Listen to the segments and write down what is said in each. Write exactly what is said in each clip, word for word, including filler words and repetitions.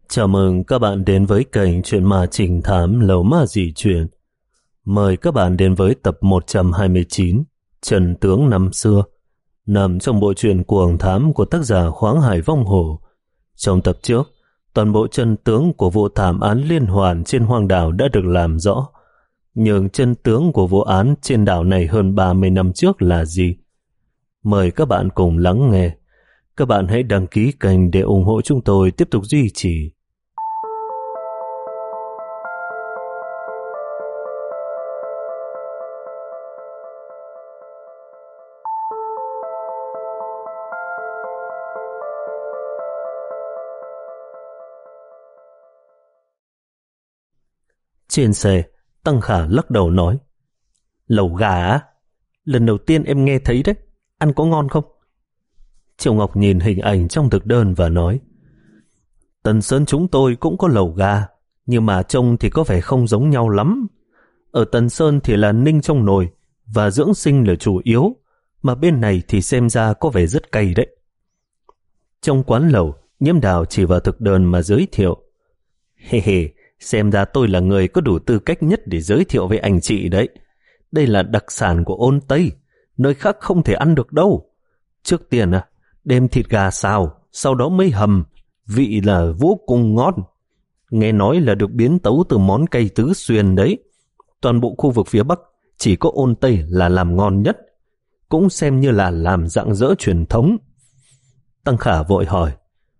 Chào mừng các bạn đến với kênh Chuyện Ma Trình Thám Lầu Ma Dị Chuyện. Mời các bạn đến với tập một trăm hai mươi chín, Trần Tướng Năm Xưa, nằm trong bộ truyện Cuồng Thám của tác giả Khoáng Hải Vong Hổ. Trong tập trước, toàn bộ chân tướng của vụ thảm án liên hoàn trên hoang đảo đã được làm rõ. Nhưng chân tướng của vụ án trên đảo này hơn ba mươi năm trước là gì? Mời các bạn cùng lắng nghe. Các bạn hãy đăng ký kênh để ủng hộ chúng tôi tiếp tục duy trì. Trên xe, Tăng Khả lắc đầu nói: Lẩu gà á? Lần đầu tiên em nghe thấy đấy, ăn có ngon không? Triệu Ngọc nhìn hình ảnh trong thực đơn và nói: Tần Sơn chúng tôi cũng có lẩu gà, nhưng mà trông thì có vẻ không giống nhau lắm. Ở Tần Sơn thì là ninh trong nồi và dưỡng sinh là chủ yếu, mà bên này thì xem ra có vẻ rất cay đấy. Trong quán lẩu, Nhiễm Đào chỉ vào thực đơn mà giới thiệu: Hề hề, xem ra tôi là người có đủ tư cách nhất để giới thiệu với anh chị đấy. Đây là đặc sản của Ôn Tây, nơi khác không thể ăn được đâu. Trước tiên à, đem thịt gà xào, sau đó mới hầm, vị là vô cùng ngon. Nghe nói là được biến tấu từ món cây Tứ Xuyên đấy. Toàn bộ khu vực phía Bắc chỉ có Ôn Tây là làm ngon nhất, cũng xem như là làm rạng rỡ truyền thống. Tăng Khả vội hỏi: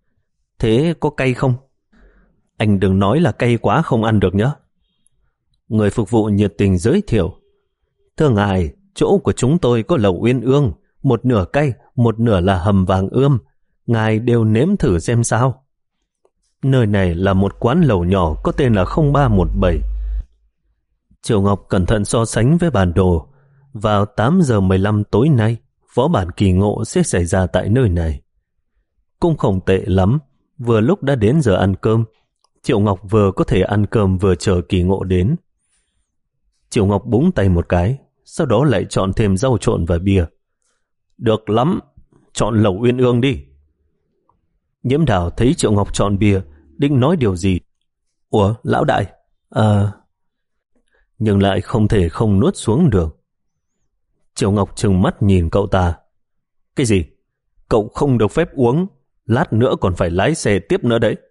Thế có cay không? Anh đừng nói là cay quá không ăn được nhé. Người phục vụ nhiệt tình giới thiệu: Thưa ngài, chỗ của chúng tôi có lẩu uyên ương, một nửa cay, một nửa là hầm vàng ươm. Ngài đều nếm thử xem sao. Nơi này là một quán lẩu nhỏ có tên là không ba một bảy. Triệu Ngọc cẩn thận so sánh với bản đồ. Vào tám giờ mười lăm tối nay, võ bản kỳ ngộ sẽ xảy ra tại nơi này. Cũng không tệ lắm, vừa lúc đã đến giờ ăn cơm. Triệu Ngọc vừa có thể ăn cơm vừa chờ kỳ ngộ đến. Triệu Ngọc búng tay một cái, sau đó lại chọn thêm rau trộn và bia. Được lắm, chọn lẩu uyên ương đi. Nhiễm Đào thấy Triệu Ngọc chọn bia, định nói điều gì. Ủa, lão đại, à... nhưng lại không thể không nuốt xuống được. Triệu Ngọc trừng mắt nhìn cậu ta. Cái gì? Cậu không được phép uống, lát nữa còn phải lái xe tiếp nữa đấy.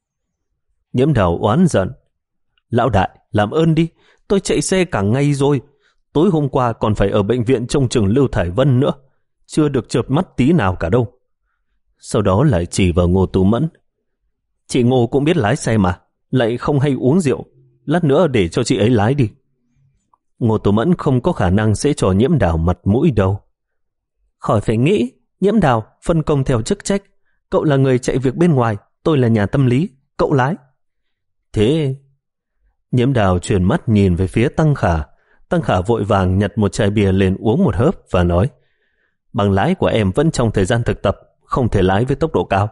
Nhiễm Đào oán giận: Lão đại, làm ơn đi, tôi chạy xe cả ngày rồi. Tối hôm qua còn phải ở bệnh viện trông chừng Lưu Thải Vân nữa, chưa được chợp mắt tí nào cả đâu. Sau đó lại chỉ vào Ngô Tú Mẫn: Chị Ngô cũng biết lái xe mà, lại không hay uống rượu, lát nữa để cho chị ấy lái đi. Ngô Tú Mẫn không có khả năng sẽ cho Nhiễm Đào mặt mũi đâu. Khỏi phải nghĩ, Nhiễm Đào phân công theo chức trách. Cậu là người chạy việc bên ngoài, tôi là nhà tâm lý, cậu lái. Thế... Nhiễm Đào chuyển mắt nhìn về phía Tăng Khả. Tăng Khả vội vàng nhặt một chai bia lên uống một hớp và nói: Bằng lái của em vẫn trong thời gian thực tập, không thể lái với tốc độ cao.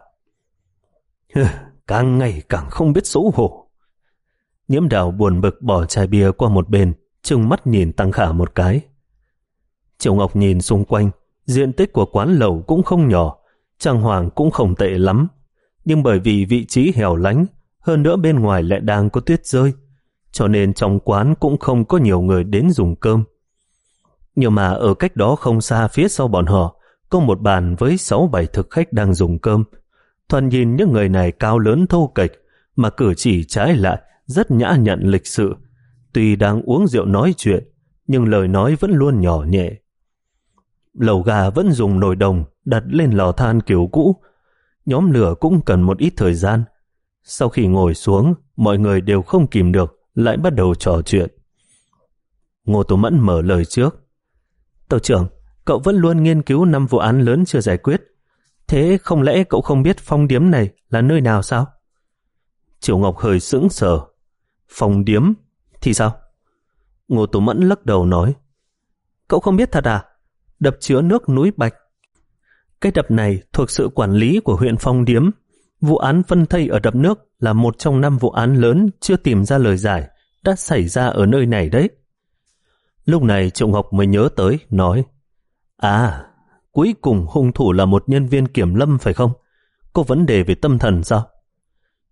Càng ngày càng không biết xấu hổ. Nhiễm Đào buồn bực bỏ chai bia qua một bên, trừng mắt nhìn Tăng Khả một cái. Triệu Ngọc nhìn xung quanh, diện tích của quán lẩu cũng không nhỏ, trang hoàng cũng không tệ lắm, nhưng bởi vì vị trí hẻo lánh, hơn nữa bên ngoài lại đang có tuyết rơi, cho nên trong quán cũng không có nhiều người đến dùng cơm. Nhưng mà ở cách đó không xa phía sau bọn họ, có một bàn với sáu bảy thực khách đang dùng cơm. Thoạt nhìn những người này cao lớn thô kệch, mà cử chỉ trái lại rất nhã nhặn lịch sự. Tuy đang uống rượu nói chuyện, nhưng lời nói vẫn luôn nhỏ nhẹ. Lẩu gà vẫn dùng nồi đồng đặt lên lò than kiểu cũ. Nhóm lửa cũng cần một ít thời gian. Sau khi ngồi xuống, mọi người đều không kìm được, lại bắt đầu trò chuyện. Ngô Tú Mẫn mở lời trước: Tàu trưởng, cậu vẫn luôn nghiên cứu năm vụ án lớn chưa giải quyết. Thế không lẽ cậu không biết Phong Điếm này là nơi nào sao? Triệu Ngọc hơi sững sờ. Phong Điếm? Thì sao? Ngô Tú Mẫn lắc đầu nói: Cậu không biết thật à? Đập chứa nước núi Bạch. Cái đập này thuộc sự quản lý của huyện Phong Điếm. Vụ án phân thây ở đập nước là một trong năm vụ án lớn chưa tìm ra lời giải đã xảy ra ở nơi này đấy. Lúc này Triệu Ngọc mới nhớ tới, nói: À, cuối cùng hung thủ là một nhân viên kiểm lâm phải không? Có vấn đề về tâm thần sao?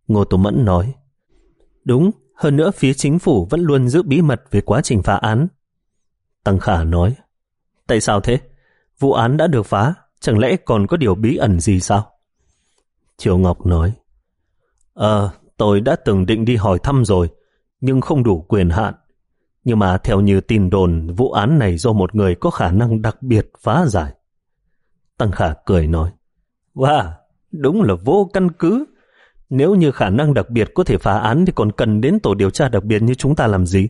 Ngô Tú Mẫn nói. Đúng, hơn nữa phía chính phủ vẫn luôn giữ bí mật về quá trình phá án. Tăng Khả nói. Tại sao thế? Vụ án đã được phá, chẳng lẽ còn có điều bí ẩn gì sao? Triệu Ngọc nói. Ờ, tôi đã từng định đi hỏi thăm rồi, nhưng không đủ quyền hạn. Nhưng mà theo như tin đồn, vụ án này do một người có khả năng đặc biệt phá giải. Tăng Khả cười nói. Wow, đúng là vô căn cứ. Nếu như khả năng đặc biệt có thể phá án thì còn cần đến tổ điều tra đặc biệt như chúng ta làm gì?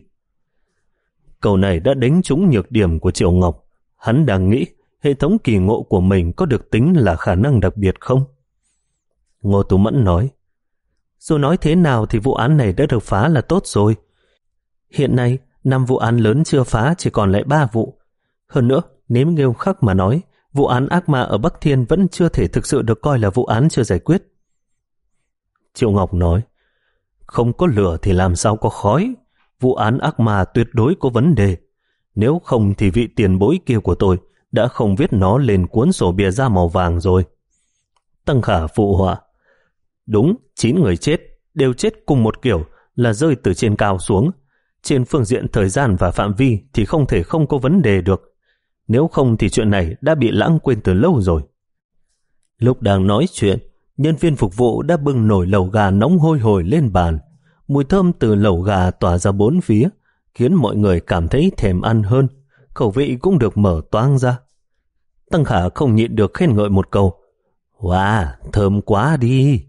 Câu này đã đánh trúng nhược điểm của Triệu Ngọc. Hắn đang nghĩ hệ thống kỳ ngộ của mình có được tính là khả năng đặc biệt không? Ngô Tú Mẫn nói. Dù nói thế nào thì vụ án này đã được phá là tốt rồi. Hiện nay, năm vụ án lớn chưa phá chỉ còn lại ba vụ. Hơn nữa, nếu nghiêm khắc mà nói, vụ án ác ma ở Bắc Thiên vẫn chưa thể thực sự được coi là vụ án chưa giải quyết. Triệu Ngọc nói. Không có lửa thì làm sao có khói. Vụ án ác ma tuyệt đối có vấn đề. Nếu không thì vị tiền bối kia của tôi đã không viết nó lên cuốn sổ bìa da màu vàng rồi. Tăng Khả phụ họa. Đúng, chín người chết, đều chết cùng một kiểu là rơi từ trên cao xuống. Trên phương diện thời gian và phạm vi thì không thể không có vấn đề được. Nếu không thì chuyện này đã bị lãng quên từ lâu rồi. Lúc đang nói chuyện, nhân viên phục vụ đã bưng nồi lẩu gà nóng hôi hổi lên bàn. Mùi thơm từ lẩu gà tỏa ra bốn phía, khiến mọi người cảm thấy thèm ăn hơn. Khẩu vị cũng được mở toang ra. Tăng Khả không nhịn được khen ngợi một câu. Wow, thơm quá đi.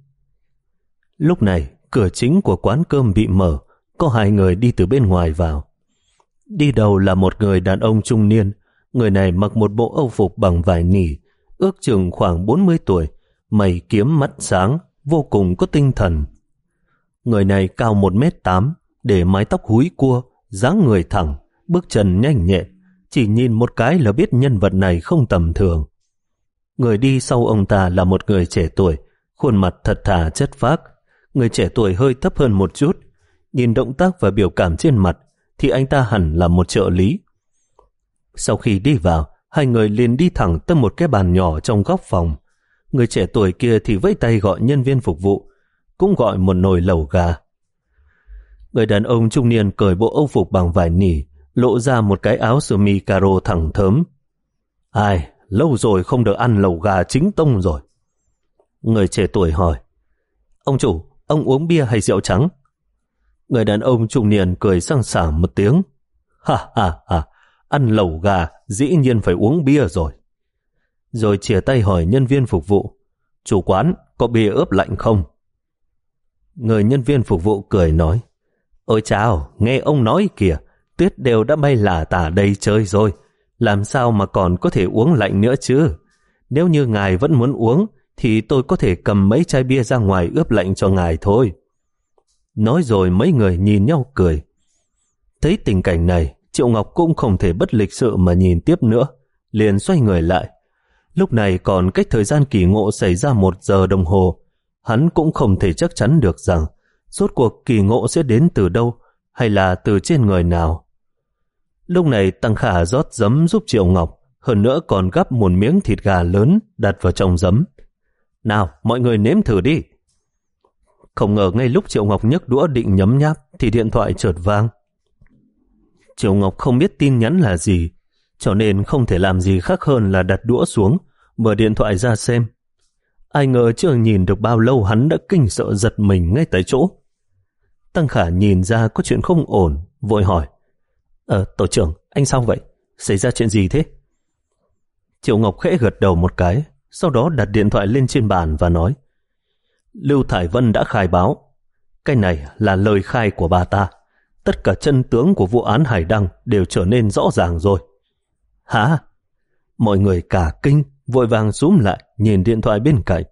Lúc này, cửa chính của quán cơm bị mở, có hai người đi từ bên ngoài vào. Đi đầu là một người đàn ông trung niên. Người này mặc một bộ âu phục bằng vải nỉ, ước chừng khoảng bốn mươi tuổi, mày kiếm mắt sáng, vô cùng có tinh thần. Người này cao một mét tám, để mái tóc húi cua, dáng người thẳng, bước chân nhanh nhẹn, chỉ nhìn một cái là biết nhân vật này không tầm thường. Người đi sau ông ta là một người trẻ tuổi, khuôn mặt thật thà chất phác. Người trẻ tuổi hơi thấp hơn một chút, nhìn động tác và biểu cảm trên mặt thì anh ta hẳn là một trợ lý. Sau khi đi vào, hai người liền đi thẳng tới một cái bàn nhỏ trong góc phòng. Người trẻ tuổi kia thì vẫy tay gọi nhân viên phục vụ, cũng gọi một nồi lẩu gà. Người đàn ông trung niên cởi bộ âu phục bằng vải nỉ, lộ ra một cái áo sơ mi caro thẳng thớm. Ai, lâu rồi không được ăn lẩu gà chính tông rồi. Người trẻ tuổi hỏi. Ông chủ, ông uống bia hay rượu trắng? Người đàn ông trung niên cười sang sảng một tiếng. Ha ha ha, ăn lẩu gà dĩ nhiên phải uống bia rồi. Rồi chìa tay hỏi nhân viên phục vụ. Chủ quán, có bia ướp lạnh không? Người nhân viên phục vụ cười nói. Ôi chào, nghe ông nói kìa, tuyết đều đã bay lả tả đầy trời rồi, làm sao mà còn có thể uống lạnh nữa chứ? Nếu như ngài vẫn muốn uống, thì tôi có thể cầm mấy chai bia ra ngoài ướp lạnh cho ngài thôi. Nói rồi mấy người nhìn nhau cười. Thấy tình cảnh này, Triệu Ngọc cũng không thể bất lịch sự mà nhìn tiếp nữa, liền xoay người lại. Lúc này còn cách thời gian kỳ ngộ xảy ra một giờ đồng hồ, hắn cũng không thể chắc chắn được rằng rốt cuộc kỳ ngộ sẽ đến từ đâu hay là từ trên người nào. Lúc này Tăng Khả rót giấm giúp Triệu Ngọc, hơn nữa còn gắp một miếng thịt gà lớn đặt vào trong giấm. Nào, mọi người nếm thử đi. Không ngờ ngay lúc Triệu Ngọc nhấc đũa định nhấm nháp thì điện thoại chợt vang. Triệu Ngọc không biết tin nhắn là gì, cho nên không thể làm gì khác hơn là đặt đũa xuống, mở điện thoại ra xem. Ai ngờ chưa nhìn được bao lâu hắn đã kinh sợ giật mình ngay tại chỗ. Tăng Khả nhìn ra có chuyện không ổn, vội hỏi. Ờ, tổ trưởng, anh sao vậy? Xảy ra chuyện gì thế? Triệu Ngọc khẽ gật đầu một cái, sau đó đặt điện thoại lên trên bàn và nói. Lưu Thải Vân đã khai báo. Cái này là lời khai của bà ta. Tất cả chân tướng của vụ án Hải Đăng đều trở nên rõ ràng rồi. Hả? Mọi người cả kinh, vội vàng xúm lại nhìn điện thoại bên cạnh.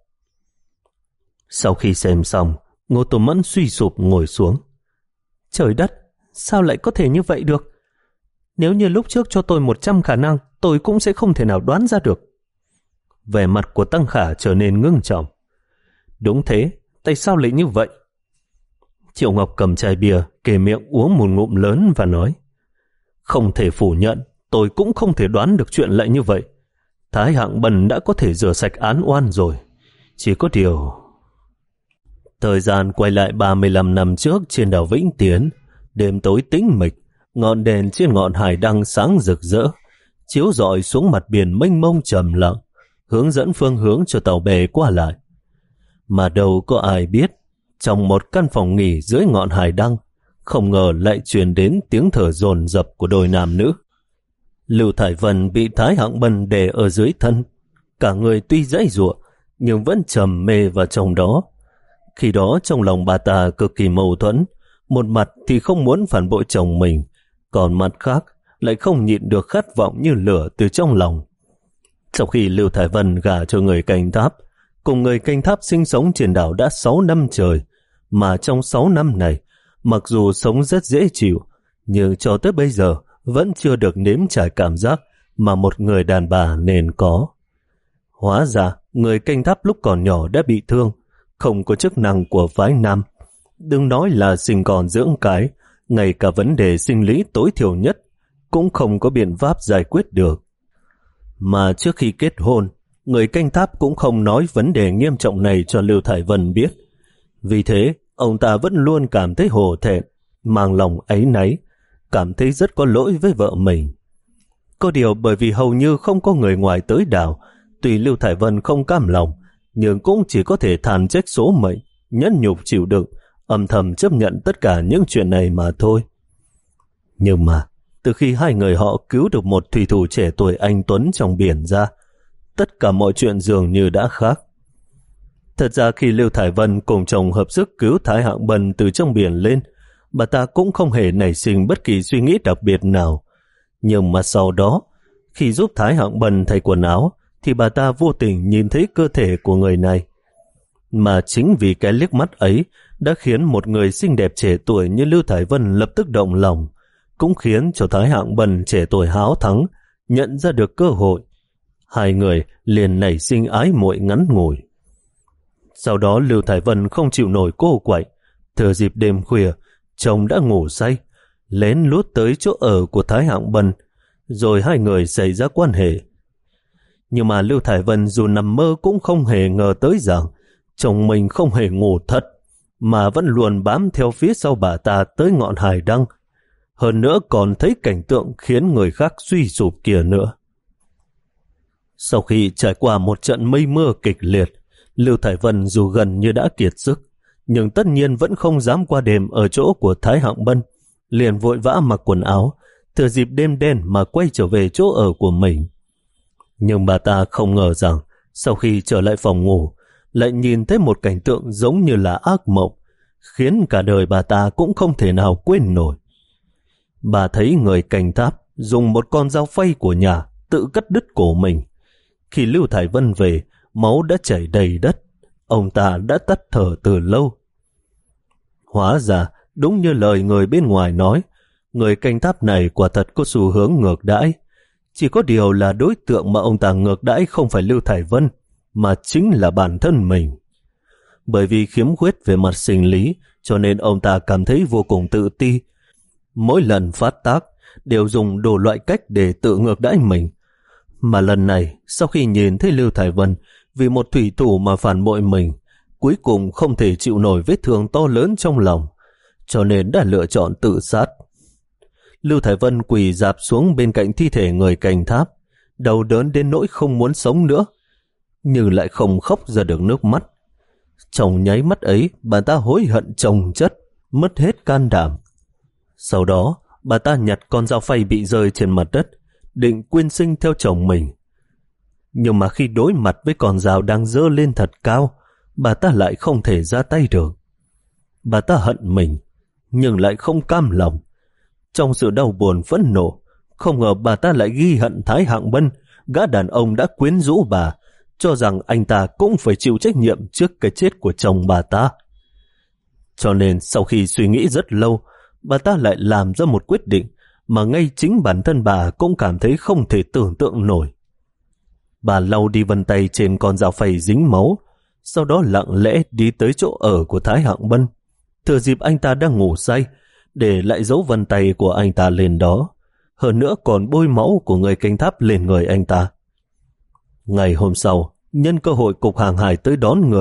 Sau khi xem xong, Ngô Tô Mẫn suy sụp ngồi xuống. Trời đất, sao lại có thể như vậy được? Nếu như lúc trước cho tôi một trăm khả năng, tôi cũng sẽ không thể nào đoán ra được. Vẻ mặt của Tăng Khả trở nên ngưng trọng. Đúng thế, tại sao lại như vậy? Triệu Ngọc cầm chai bia, kề miệng uống một ngụm lớn và nói. Không thể phủ nhận, tôi cũng không thể đoán được chuyện lại như vậy. Thái Hạng Bần đã có thể rửa sạch án oan rồi. Chỉ có điều... Thời gian quay lại ba mươi lăm năm trước trên đảo Vĩnh Tiến, đêm tối tĩnh mịch, ngọn đèn trên ngọn hải đăng sáng rực rỡ, chiếu rọi xuống mặt biển mênh mông trầm lặng, hướng dẫn phương hướng cho tàu bè qua lại. Mà đâu có ai biết, trong một căn phòng nghỉ dưới ngọn hải đăng, không ngờ lại truyền đến tiếng thở dồn dập của đôi nam nữ. Lưu Thải Vân bị Thái Hạng Bân đè ở dưới thân, cả người tuy giãy giụa nhưng vẫn trầm mê vào trong đó. Khi đó trong lòng bà ta cực kỳ mâu thuẫn, một mặt thì không muốn phản bội chồng mình, còn mặt khác lại không nhịn được khát vọng như lửa từ trong lòng. Sau khi Lưu Thải Vân gả cho người canh tháp, cùng người canh tháp sinh sống trên đảo đã sáu năm trời, mà trong sáu năm này, mặc dù sống rất dễ chịu, nhưng cho tới bây giờ vẫn chưa được nếm trải cảm giác mà một người đàn bà nên có. Hóa ra, người canh tháp lúc còn nhỏ đã bị thương, không có chức năng của phái nam. Đừng nói là sinh con dưỡng cái, ngay cả vấn đề sinh lý tối thiểu nhất cũng không có biện pháp giải quyết được. Mà trước khi kết hôn, người canh tháp cũng không nói vấn đề nghiêm trọng này cho Lưu Thải Vân biết. Vì thế, ông ta vẫn luôn cảm thấy hổ thẹn, mang lòng áy náy, cảm thấy rất có lỗi với vợ mình. Có điều bởi vì hầu như không có người ngoài tới đảo, tuy Lưu Thải Vân không cam lòng, nhưng cũng chỉ có thể than trách số mệnh, nhẫn nhục chịu đựng, âm thầm chấp nhận tất cả những chuyện này mà thôi. Nhưng mà, từ khi hai người họ cứu được một thủy thủ trẻ tuổi anh tuấn trong biển ra, tất cả mọi chuyện dường như đã khác. Thật ra khi Lưu Thải Vân cùng chồng hợp sức cứu Thái Hạng Bân từ trong biển lên, bà ta cũng không hề nảy sinh bất kỳ suy nghĩ đặc biệt nào. Nhưng mà sau đó, khi giúp Thái Hạng Bân thay quần áo, thì bà ta vô tình nhìn thấy cơ thể của người này. Mà chính vì cái liếc mắt ấy đã khiến một người xinh đẹp trẻ tuổi như Lưu Thải Vân lập tức động lòng, cũng khiến cho Thái Hạng Bân trẻ tuổi háo thắng nhận ra được cơ hội. Hai người liền nảy sinh ái muội ngắn ngủi. Sau đó Lưu Thải Vân không chịu nổi cô quạnh, thừa dịp đêm khuya, chồng đã ngủ say, lén lút tới chỗ ở của Thái Hạng Bân, rồi hai người xảy ra quan hệ. Nhưng mà Lưu Thải Vân dù nằm mơ cũng không hề ngờ tới rằng chồng mình không hề ngủ thật, mà vẫn luôn bám theo phía sau bà ta tới ngọn hải đăng. Hơn nữa còn thấy cảnh tượng khiến người khác suy sụp kia nữa. Sau khi trải qua một trận mây mưa kịch liệt, Lưu Thải Vân dù gần như đã kiệt sức, nhưng tất nhiên vẫn không dám qua đêm ở chỗ của Thái Hạng Bân, liền vội vã mặc quần áo, thừa dịp đêm đen mà quay trở về chỗ ở của mình. Nhưng bà ta không ngờ rằng sau khi trở lại phòng ngủ, lại nhìn thấy một cảnh tượng giống như là ác mộng, khiến cả đời bà ta cũng không thể nào quên nổi. Bà thấy người canh tháp dùng một con dao phay của nhà tự cắt đứt cổ mình. Khi Lưu Thải Vân về, máu đã chảy đầy đất, ông ta đã tắt thở từ lâu. Hóa ra, đúng như lời người bên ngoài nói, người canh tháp này quả thật có xu hướng ngược đãi. Chỉ có điều là đối tượng mà ông ta ngược đãi không phải Lưu Thải Vân, mà chính là bản thân mình. Bởi vì khiếm khuyết về mặt sinh lý, cho nên ông ta cảm thấy vô cùng tự ti. Mỗi lần phát tác, đều dùng đủ loại cách để tự ngược đãi mình. Mà lần này, sau khi nhìn thấy Lưu Thải Vân vì một thủy thủ mà phản bội mình, cuối cùng không thể chịu nổi vết thương to lớn trong lòng, cho nên đã lựa chọn tự sát. Lưu Thải Vân quỳ rạp xuống bên cạnh thi thể người canh tháp, đau đớn đến nỗi không muốn sống nữa, nhưng lại không khóc ra được nước mắt. Trong nháy mắt ấy, bà ta hối hận chồng chất, mất hết can đảm. Sau đó, bà ta nhặt con dao phay bị rơi trên mặt đất, định quyên sinh theo chồng mình. Nhưng mà khi đối mặt với con dao đang giơ lên thật cao, bà ta lại không thể ra tay được. Bà ta hận mình, nhưng lại không cam lòng. Trong sự đau buồn phẫn nộ, không ngờ bà ta lại ghi hận Thái Hạng Bân, gã đàn ông đã quyến rũ bà, cho rằng anh ta cũng phải chịu trách nhiệm trước cái chết của chồng bà ta. Cho nên sau khi suy nghĩ rất lâu, bà ta lại làm ra một quyết định mà ngay chính bản thân bà cũng cảm thấy không thể tưởng tượng nổi. Bà lau đi vân tay trên con dao phay dính máu, sau đó lặng lẽ đi tới chỗ ở của Thái Hạng Bân, thừa dịp anh ta đang ngủ say, để lại dấu vân tay của anh ta lên đó, hơn nữa còn bôi máu của người canh tháp lên người anh ta. Ngày hôm sau, nhân cơ hội cục hàng hải tới đón người,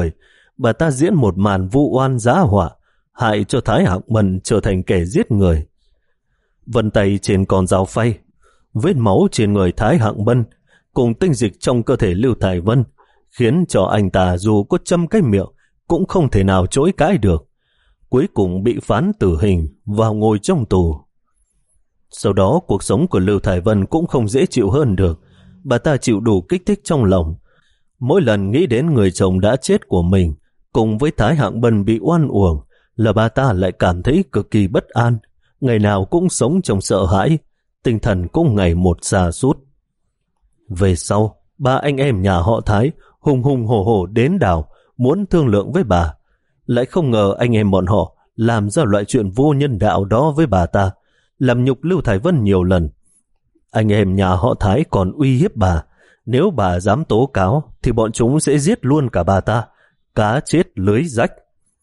bà ta diễn một màn vu oan giá họa, hại cho Thái Hạng Bân trở thành kẻ giết người. Vân tay trên con dao phay, vết máu trên người Thái Hạng Bân cùng tinh dịch trong cơ thể Lưu Thải Vân khiến cho anh ta dù có trăm cái miệng cũng không thể nào chối cãi được. Cuối cùng bị phán tử hình vào ngồi trong tù. Sau đó cuộc sống của Lưu Thải Vân cũng không dễ chịu hơn được. Bà ta chịu đủ kích thích trong lòng. Mỗi lần nghĩ đến người chồng đã chết của mình cùng với Thái Hạng Bân bị oan uổng là bà ta lại cảm thấy cực kỳ bất an, ngày nào cũng sống trong sợ hãi, tinh thần cũng ngày một sa sút. Về sau, ba anh em nhà họ Thái hùng hùng hổ hổ đến đảo muốn thương lượng với bà. Lại không ngờ anh em bọn họ làm ra loại chuyện vô nhân đạo đó với bà ta, làm nhục Lưu Thải Vân nhiều lần. Anh em nhà họ Thái còn uy hiếp bà, nếu bà dám tố cáo thì bọn chúng sẽ giết luôn cả bà ta, cá chết lưới rách.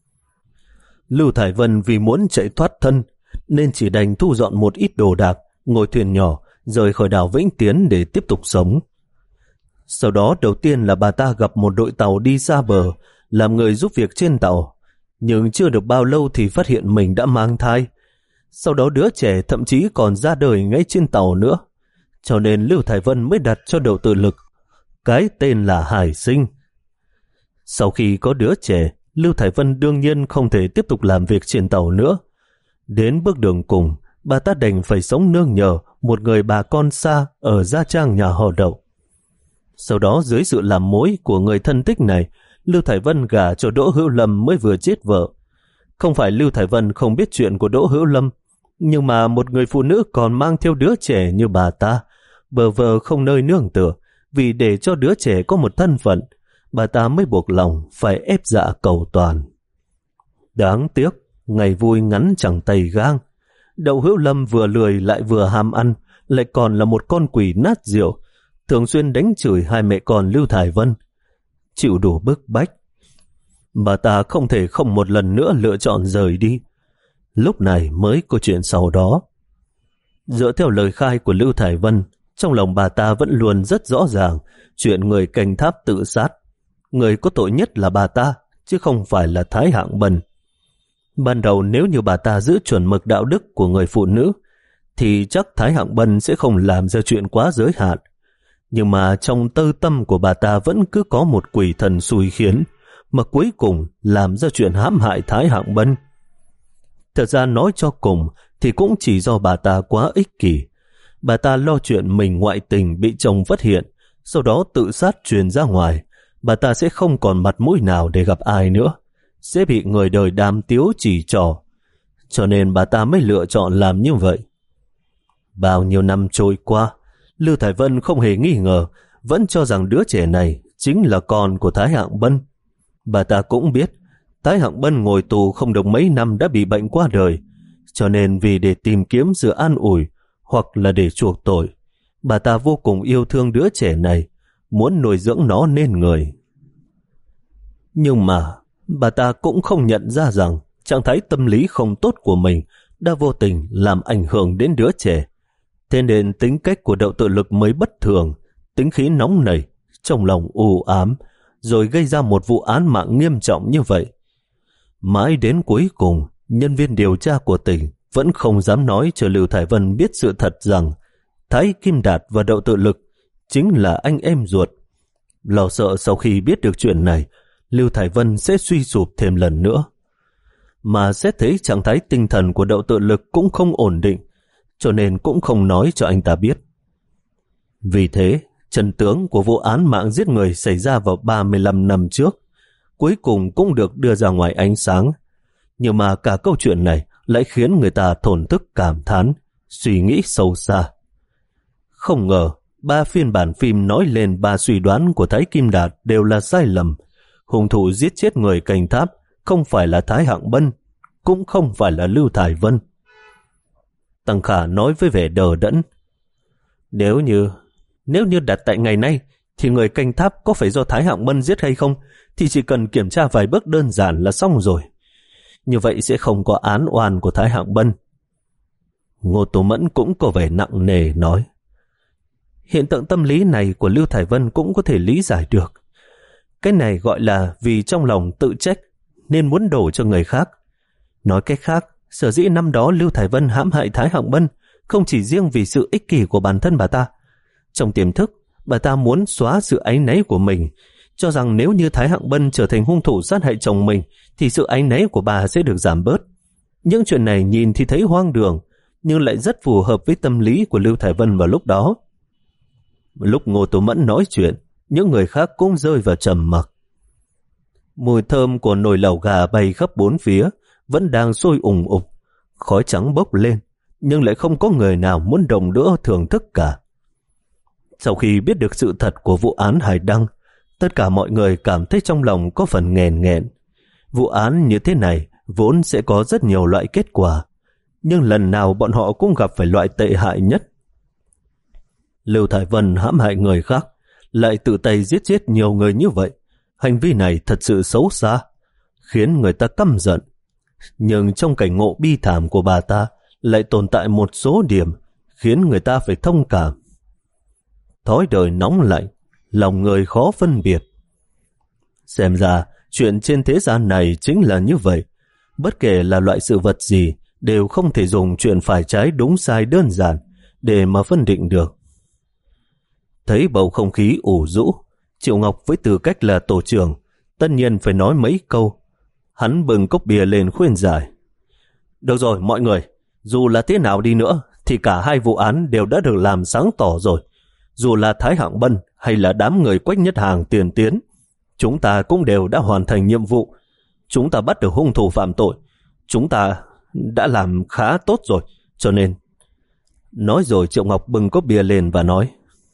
Lưu Thải Vân vì muốn chạy thoát thân nên chỉ đành thu dọn một ít đồ đạc, ngồi thuyền nhỏ rời khỏi đảo Vĩnh Tiến để tiếp tục sống. Sau đó đầu tiên là bà ta gặp một đội tàu đi xa bờ, làm người giúp việc trên tàu, nhưng chưa được bao lâu thì phát hiện mình đã mang thai. Sau đó đứa trẻ thậm chí còn ra đời ngay trên tàu nữa, cho nên Lưu Thải Vân mới đặt cho Đậu Tự Lực cái tên là Hải Sinh. Sau khi có đứa trẻ, Lưu Thải Vân đương nhiên không thể tiếp tục làm việc trên tàu nữa. Đến bước đường cùng, bà ta đành phải sống nương nhờ một người bà con xa ở gia trang nhà họ Đậu. Sau đó dưới sự làm mối của người thân thích này, Lưu Thải Vân gả cho Đỗ Hữu Lâm mới vừa chết vợ. Không phải Lưu Thải Vân không biết chuyện của Đỗ Hữu Lâm, nhưng mà một người phụ nữ còn mang theo đứa trẻ như bà ta, bờ vờ không nơi nương tựa, vì để cho đứa trẻ có một thân phận, bà ta mới buộc lòng phải ép dạ cầu toàn. Đáng tiếc, ngày vui ngắn chẳng tày gang. Đậu Hữu Lâm vừa lười lại vừa ham ăn, lại còn là một con quỷ nát rượu, thường xuyên đánh chửi hai mẹ con Lưu Thải Vân. Chịu đủ bức bách, bà ta không thể không một lần nữa lựa chọn rời đi. Lúc này mới có chuyện sau đó. Dựa theo lời khai của Lưu Thải Vân, trong lòng bà ta vẫn luôn rất rõ ràng chuyện người canh tháp tự sát. Người có tội nhất là bà ta, chứ không phải là Thái Hạng Bân. Ban đầu nếu như bà ta giữ chuẩn mực đạo đức của người phụ nữ, thì chắc Thái Hạng Bân sẽ không làm ra chuyện quá giới hạn. Nhưng mà trong tơ tâm của bà ta vẫn cứ có một quỷ thần xui khiến, mà cuối cùng làm ra chuyện hãm hại Thái Hạng Bân. Thật ra nói cho cùng thì cũng chỉ do bà ta quá ích kỷ. Bà ta lo chuyện mình ngoại tình bị chồng phát hiện, sau đó tự sát truyền ra ngoài. Bà ta sẽ không còn mặt mũi nào để gặp ai nữa, sẽ bị người đời đàm tiếu chỉ trỏ. Cho nên bà ta mới lựa chọn làm như vậy. Bao nhiêu năm trôi qua, Lưu Thải Vân không hề nghi ngờ, vẫn cho rằng đứa trẻ này chính là con của Thái Hạng Bân. Bà ta cũng biết Thái Hạng Bân ngồi tù không được mấy năm đã bị bệnh qua đời, cho nên vì để tìm kiếm sự an ủi hoặc là để chuộc tội, bà ta vô cùng yêu thương đứa trẻ này, muốn nuôi dưỡng nó nên người. Nhưng mà bà ta cũng không nhận ra rằng trạng thái tâm lý không tốt của mình đã vô tình làm ảnh hưởng đến đứa trẻ. Thế nên tính cách của Đậu Tự Lực mới bất thường, tính khí nóng nảy, trong lòng u ám, rồi gây ra một vụ án mạng nghiêm trọng như vậy. Mãi đến cuối cùng, nhân viên điều tra của tỉnh vẫn không dám nói cho Lưu Thải Vân biết sự thật rằng Thái Kim Đạt và Đậu Tự Lực chính là anh em ruột. Lo sợ sau khi biết được chuyện này, Lưu Thải Vân sẽ suy sụp thêm lần nữa. Mà xét thấy trạng thái tinh thần của Đậu Tự Lực cũng không ổn định, cho nên cũng không nói cho anh ta biết. Vì thế, chân tướng của vụ án mạng giết người xảy ra vào ba mươi lăm năm trước cuối cùng cũng được đưa ra ngoài ánh sáng. Nhưng mà cả câu chuyện này lại khiến người ta thổn thức cảm thán, suy nghĩ sâu xa. Không ngờ, ba phiên bản phim nói lên ba suy đoán của Thái Kim Đạt đều là sai lầm. Hung thủ giết chết người canh tháp không phải là Thái Hạng Bân, cũng không phải là Lưu Thải Vân. Tăng Khả nói với vẻ đờ đẫn. Nếu như, nếu như đặt tại ngày nay, thì người canh tháp có phải do Thái Hạng Bân giết hay không, thì chỉ cần kiểm tra vài bước đơn giản là xong rồi. Như vậy sẽ không có án oan của Thái Hạng Bân. Ngô Tố Mẫn cũng có vẻ nặng nề nói. Hiện tượng tâm lý này của Lưu Thải Vân cũng có thể lý giải được. Cái này gọi là vì trong lòng tự trách nên muốn đổ cho người khác. Nói cách khác, sở dĩ năm đó Lưu Thải Vân hãm hại Thái Hạng Bân không chỉ riêng vì sự ích kỷ của bản thân bà ta. Trong tiềm thức, bà ta muốn xóa sự áy náy của mình, cho rằng nếu như Thái Hạng Bân trở thành hung thủ sát hại chồng mình thì sự áy náy của bà sẽ được giảm bớt. Những chuyện này nhìn thì thấy hoang đường, nhưng lại rất phù hợp với tâm lý của Lưu Thải Vân vào lúc đó. Lúc Ngô Tú Mẫn nói chuyện, những người khác cũng rơi vào trầm mặc. Mùi thơm của nồi lẩu gà bay khắp bốn phía, vẫn đang sôi ùng ục, khói trắng bốc lên, nhưng lại không có người nào muốn đồng đũa thưởng thức cả. Sau khi biết được sự thật của vụ án Hải Đăng, tất cả mọi người cảm thấy trong lòng có phần nghẹn nghẹn. Vụ án như thế này vốn sẽ có rất nhiều loại kết quả, nhưng lần nào bọn họ cũng gặp phải loại tệ hại nhất. Lưu Thải Vân hãm hại người khác, lại tự tay giết chết nhiều người như vậy. Hành vi này thật sự xấu xa, khiến người ta căm giận. Nhưng trong cảnh ngộ bi thảm của bà ta lại tồn tại một số điểm khiến người ta phải thông cảm. Thói đời nóng lạnh, lòng người khó phân biệt. Xem ra, chuyện trên thế gian này chính là như vậy. Bất kể là loại sự vật gì, đều không thể dùng chuyện phải trái đúng sai đơn giản để mà phân định được. Thấy bầu không khí ủ rũ, Triệu Ngọc với tư cách là tổ trưởng, tất nhiên phải nói mấy câu. Hắn bừng cốc bia lên khuyên giải. Được rồi mọi người, dù là thế nào đi nữa, thì cả hai vụ án đều đã được làm sáng tỏ rồi. Dù là Thái Hạng Bân hay là đám người Quách Nhất Hàng tiền tiến, chúng ta cũng đều đã hoàn thành nhiệm vụ. Chúng ta bắt được hung thủ phạm tội. Chúng ta đã làm khá tốt rồi, cho nên... Nói rồi Triệu Ngọc bừng cốc bia lên và nói: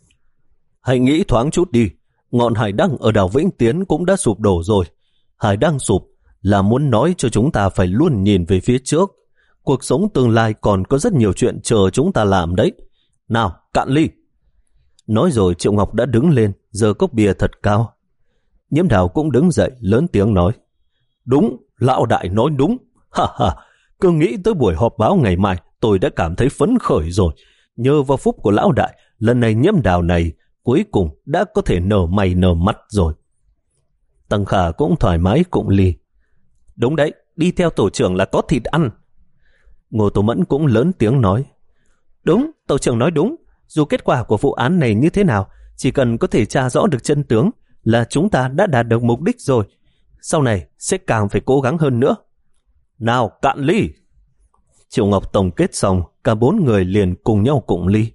hãy nghĩ thoáng chút đi, ngọn hải đăng ở đảo Vĩnh Tiến cũng đã sụp đổ rồi. Hải đăng sụp là muốn nói cho chúng ta phải luôn nhìn về phía trước. Cuộc sống tương lai còn có rất nhiều chuyện chờ chúng ta làm đấy. Nào, cạn ly. Nói rồi Triệu Ngọc đã đứng lên, giơ cốc bia thật cao. Nhiễm Đào cũng đứng dậy, lớn tiếng nói: đúng, lão đại nói đúng. Ha ha, cứ nghĩ tới buổi họp báo ngày mai, tôi đã cảm thấy phấn khởi rồi. Nhờ vào phúc của lão đại, lần này Nhiễm Đào này cuối cùng đã có thể nở mày nở mắt rồi. Tăng Khả cũng thoải mái cụng ly. Đúng đấy, đi theo tổ trưởng là có thịt ăn. Ngô Tú Mẫn cũng lớn tiếng nói: đúng, tổ trưởng nói đúng. Dù kết quả của vụ án này như thế nào, chỉ cần có thể tra rõ được chân tướng là chúng ta đã đạt được mục đích rồi. Sau này sẽ càng phải cố gắng hơn nữa. Nào, cạn ly. Triệu Ngọc tổng kết xong, cả bốn người liền cùng nhau cụng ly.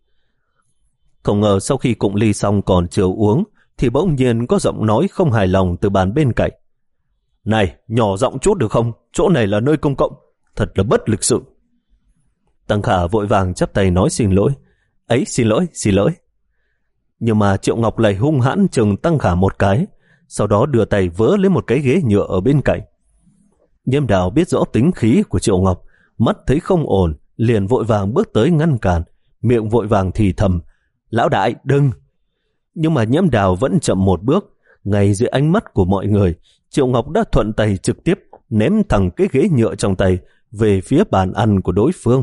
Không ngờ sau khi cụng ly xong còn chưa uống, thì bỗng nhiên có giọng nói không hài lòng từ bàn bên cạnh. Này, nhỏ giọng chút được không? Chỗ này là nơi công cộng. Thật là bất lịch sự. Tăng Khả vội vàng chắp tay nói xin lỗi. Ấy, xin lỗi, xin lỗi. Nhưng mà Triệu Ngọc lại hung hãn chừng Tăng Khả một cái, sau đó đưa tay vớ lấy một cái ghế nhựa ở bên cạnh. Nhiễm Đào biết rõ tính khí của Triệu Ngọc, mắt thấy không ổn, liền vội vàng bước tới ngăn cản, miệng vội vàng thì thầm: lão đại, đừng. Nhưng mà Nhiễm Đào vẫn chậm một bước. Ngay dưới ánh mắt của mọi người, Triệu Ngọc đã thuận tay trực tiếp ném thẳng cái ghế nhựa trong tay về phía bàn ăn của đối phương.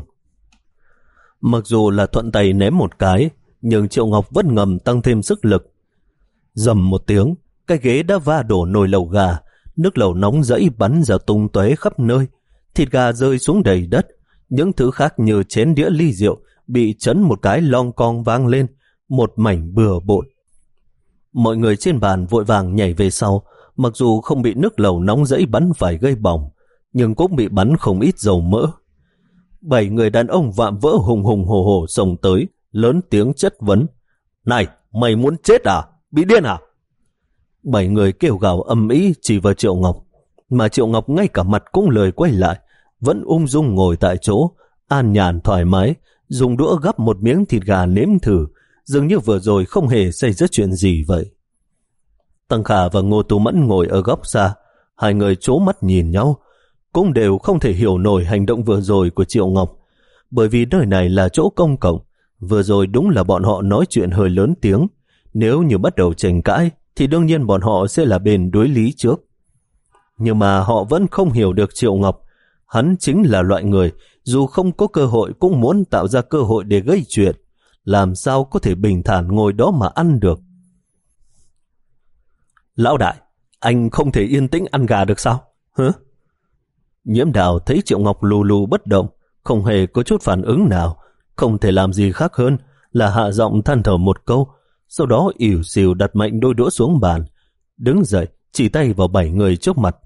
Mặc dù là thuận tay ném một cái, nhưng Triệu Ngọc vẫn ngầm tăng thêm sức lực. Rầm một tiếng, cái ghế đã va đổ nồi lẩu gà, nước lẩu nóng rẫy bắn ra tung tóe khắp nơi, thịt gà rơi xuống đầy đất, những thứ khác như chén đĩa ly rượu bị chấn một cái long cong vang lên, một mảnh bừa bộn. Mọi người trên bàn vội vàng nhảy về sau, mặc dù không bị nước lẩu nóng rẫy bắn phải gây bỏng, nhưng cũng bị bắn không ít dầu mỡ. Bảy người đàn ông vạm vỡ hùng hùng hổ hổ xông tới, lớn tiếng chất vấn: này, mày muốn chết à? Bị điên à? Bảy người kêu gào ầm ĩ chỉ vào Triệu Ngọc, mà Triệu Ngọc ngay cả mặt cũng lười quay lại, vẫn ung dung ngồi tại chỗ, an nhàn thoải mái, dùng đũa gắp một miếng thịt gà nếm thử, dường như vừa rồi không hề xảy ra chuyện gì vậy. Tăng Khả và Ngô Tú Mẫn ngồi ở góc xa, hai người trố mắt nhìn nhau, cũng đều không thể hiểu nổi hành động vừa rồi của Triệu Ngọc, bởi vì nơi này là chỗ công cộng, vừa rồi đúng là bọn họ nói chuyện hơi lớn tiếng, nếu như bắt đầu tranh cãi thì đương nhiên bọn họ sẽ là bên đối lý trước. Nhưng mà họ vẫn không hiểu được Triệu Ngọc, hắn chính là loại người dù không có cơ hội cũng muốn tạo ra cơ hội để gây chuyện, làm sao có thể bình thản ngồi đó mà ăn được. Lão đại, Anh không thể yên tĩnh ăn gà được sao? Hả? Nhiễm Đào thấy Triệu Ngọc lù lù bất động, không hề có chút phản ứng nào, không thể làm gì khác hơn là hạ giọng than thở một câu, sau đó ỉu xìu đặt mạnh đôi đũa xuống bàn, đứng dậy chỉ tay vào bảy người trước mặt.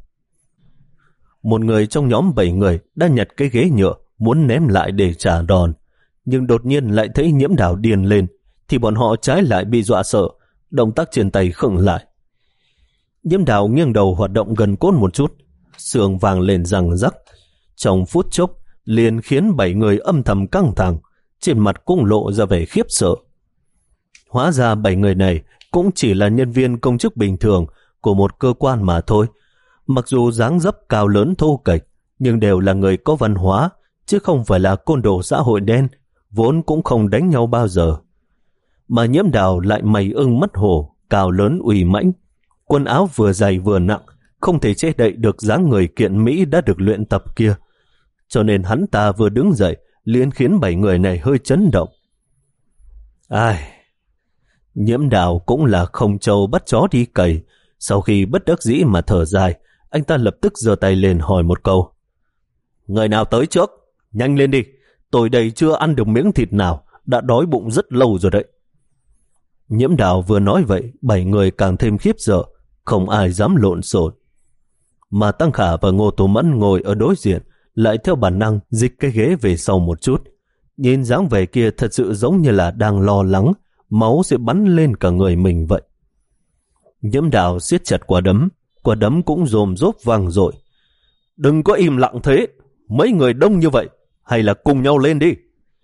Một người trong nhóm bảy người đã nhặt cái ghế nhựa muốn ném lại để trả đòn, nhưng đột nhiên lại thấy Nhiễm Đào điên lên, thì bọn họ trái lại bị dọa sợ, động tác trên tay khựng lại. Nhiễm Đào nghiêng đầu hoạt động gần cốt một chút, xương vàng lên răng rắc, trong phút chốc liền khiến bảy người âm thầm căng thẳng, trên mặt cũng lộ ra vẻ khiếp sợ. Hóa ra bảy người này cũng chỉ là nhân viên công chức bình thường của một cơ quan mà thôi. Mặc dù dáng dấp cao lớn thô kệch, nhưng đều là người có văn hóa, chứ không phải là côn đồ xã hội đen, vốn cũng không đánh nhau bao giờ. Mà Nhiễm Đào lại mày ưng mắt hổ, cao lớn uy mãnh, quần áo vừa dày vừa nặng, không thể che đậy được dáng người kiện Mỹ đã được luyện tập kia. Cho nên hắn ta vừa đứng dậy, liền khiến bảy người này hơi chấn động. Ai... Nhiễm Đào cũng là không trâu bắt chó đi cày. Sau khi bất đắc dĩ mà thở dài, anh ta lập tức giơ tay lên hỏi một câu. Người nào tới trước? Nhanh lên đi, tôi đây chưa ăn được miếng thịt nào, đã đói bụng rất lâu rồi đấy. Nhiễm Đào vừa nói vậy, bảy người càng thêm khiếp sợ, không ai dám lộn xộn. Mà Tăng Khả và Ngô Tố Mẫn ngồi ở đối diện, lại theo bản năng dịch cái ghế về sau một chút. Nhìn dáng vẻ kia thật sự giống như là đang lo lắng máu sẽ bắn lên cả người mình vậy. Nhiễm Đào siết chặt quả đấm, quả đấm cũng rồm rốp vang dội. Đừng có im lặng thế, mấy người đông như vậy, hay là cùng nhau lên đi.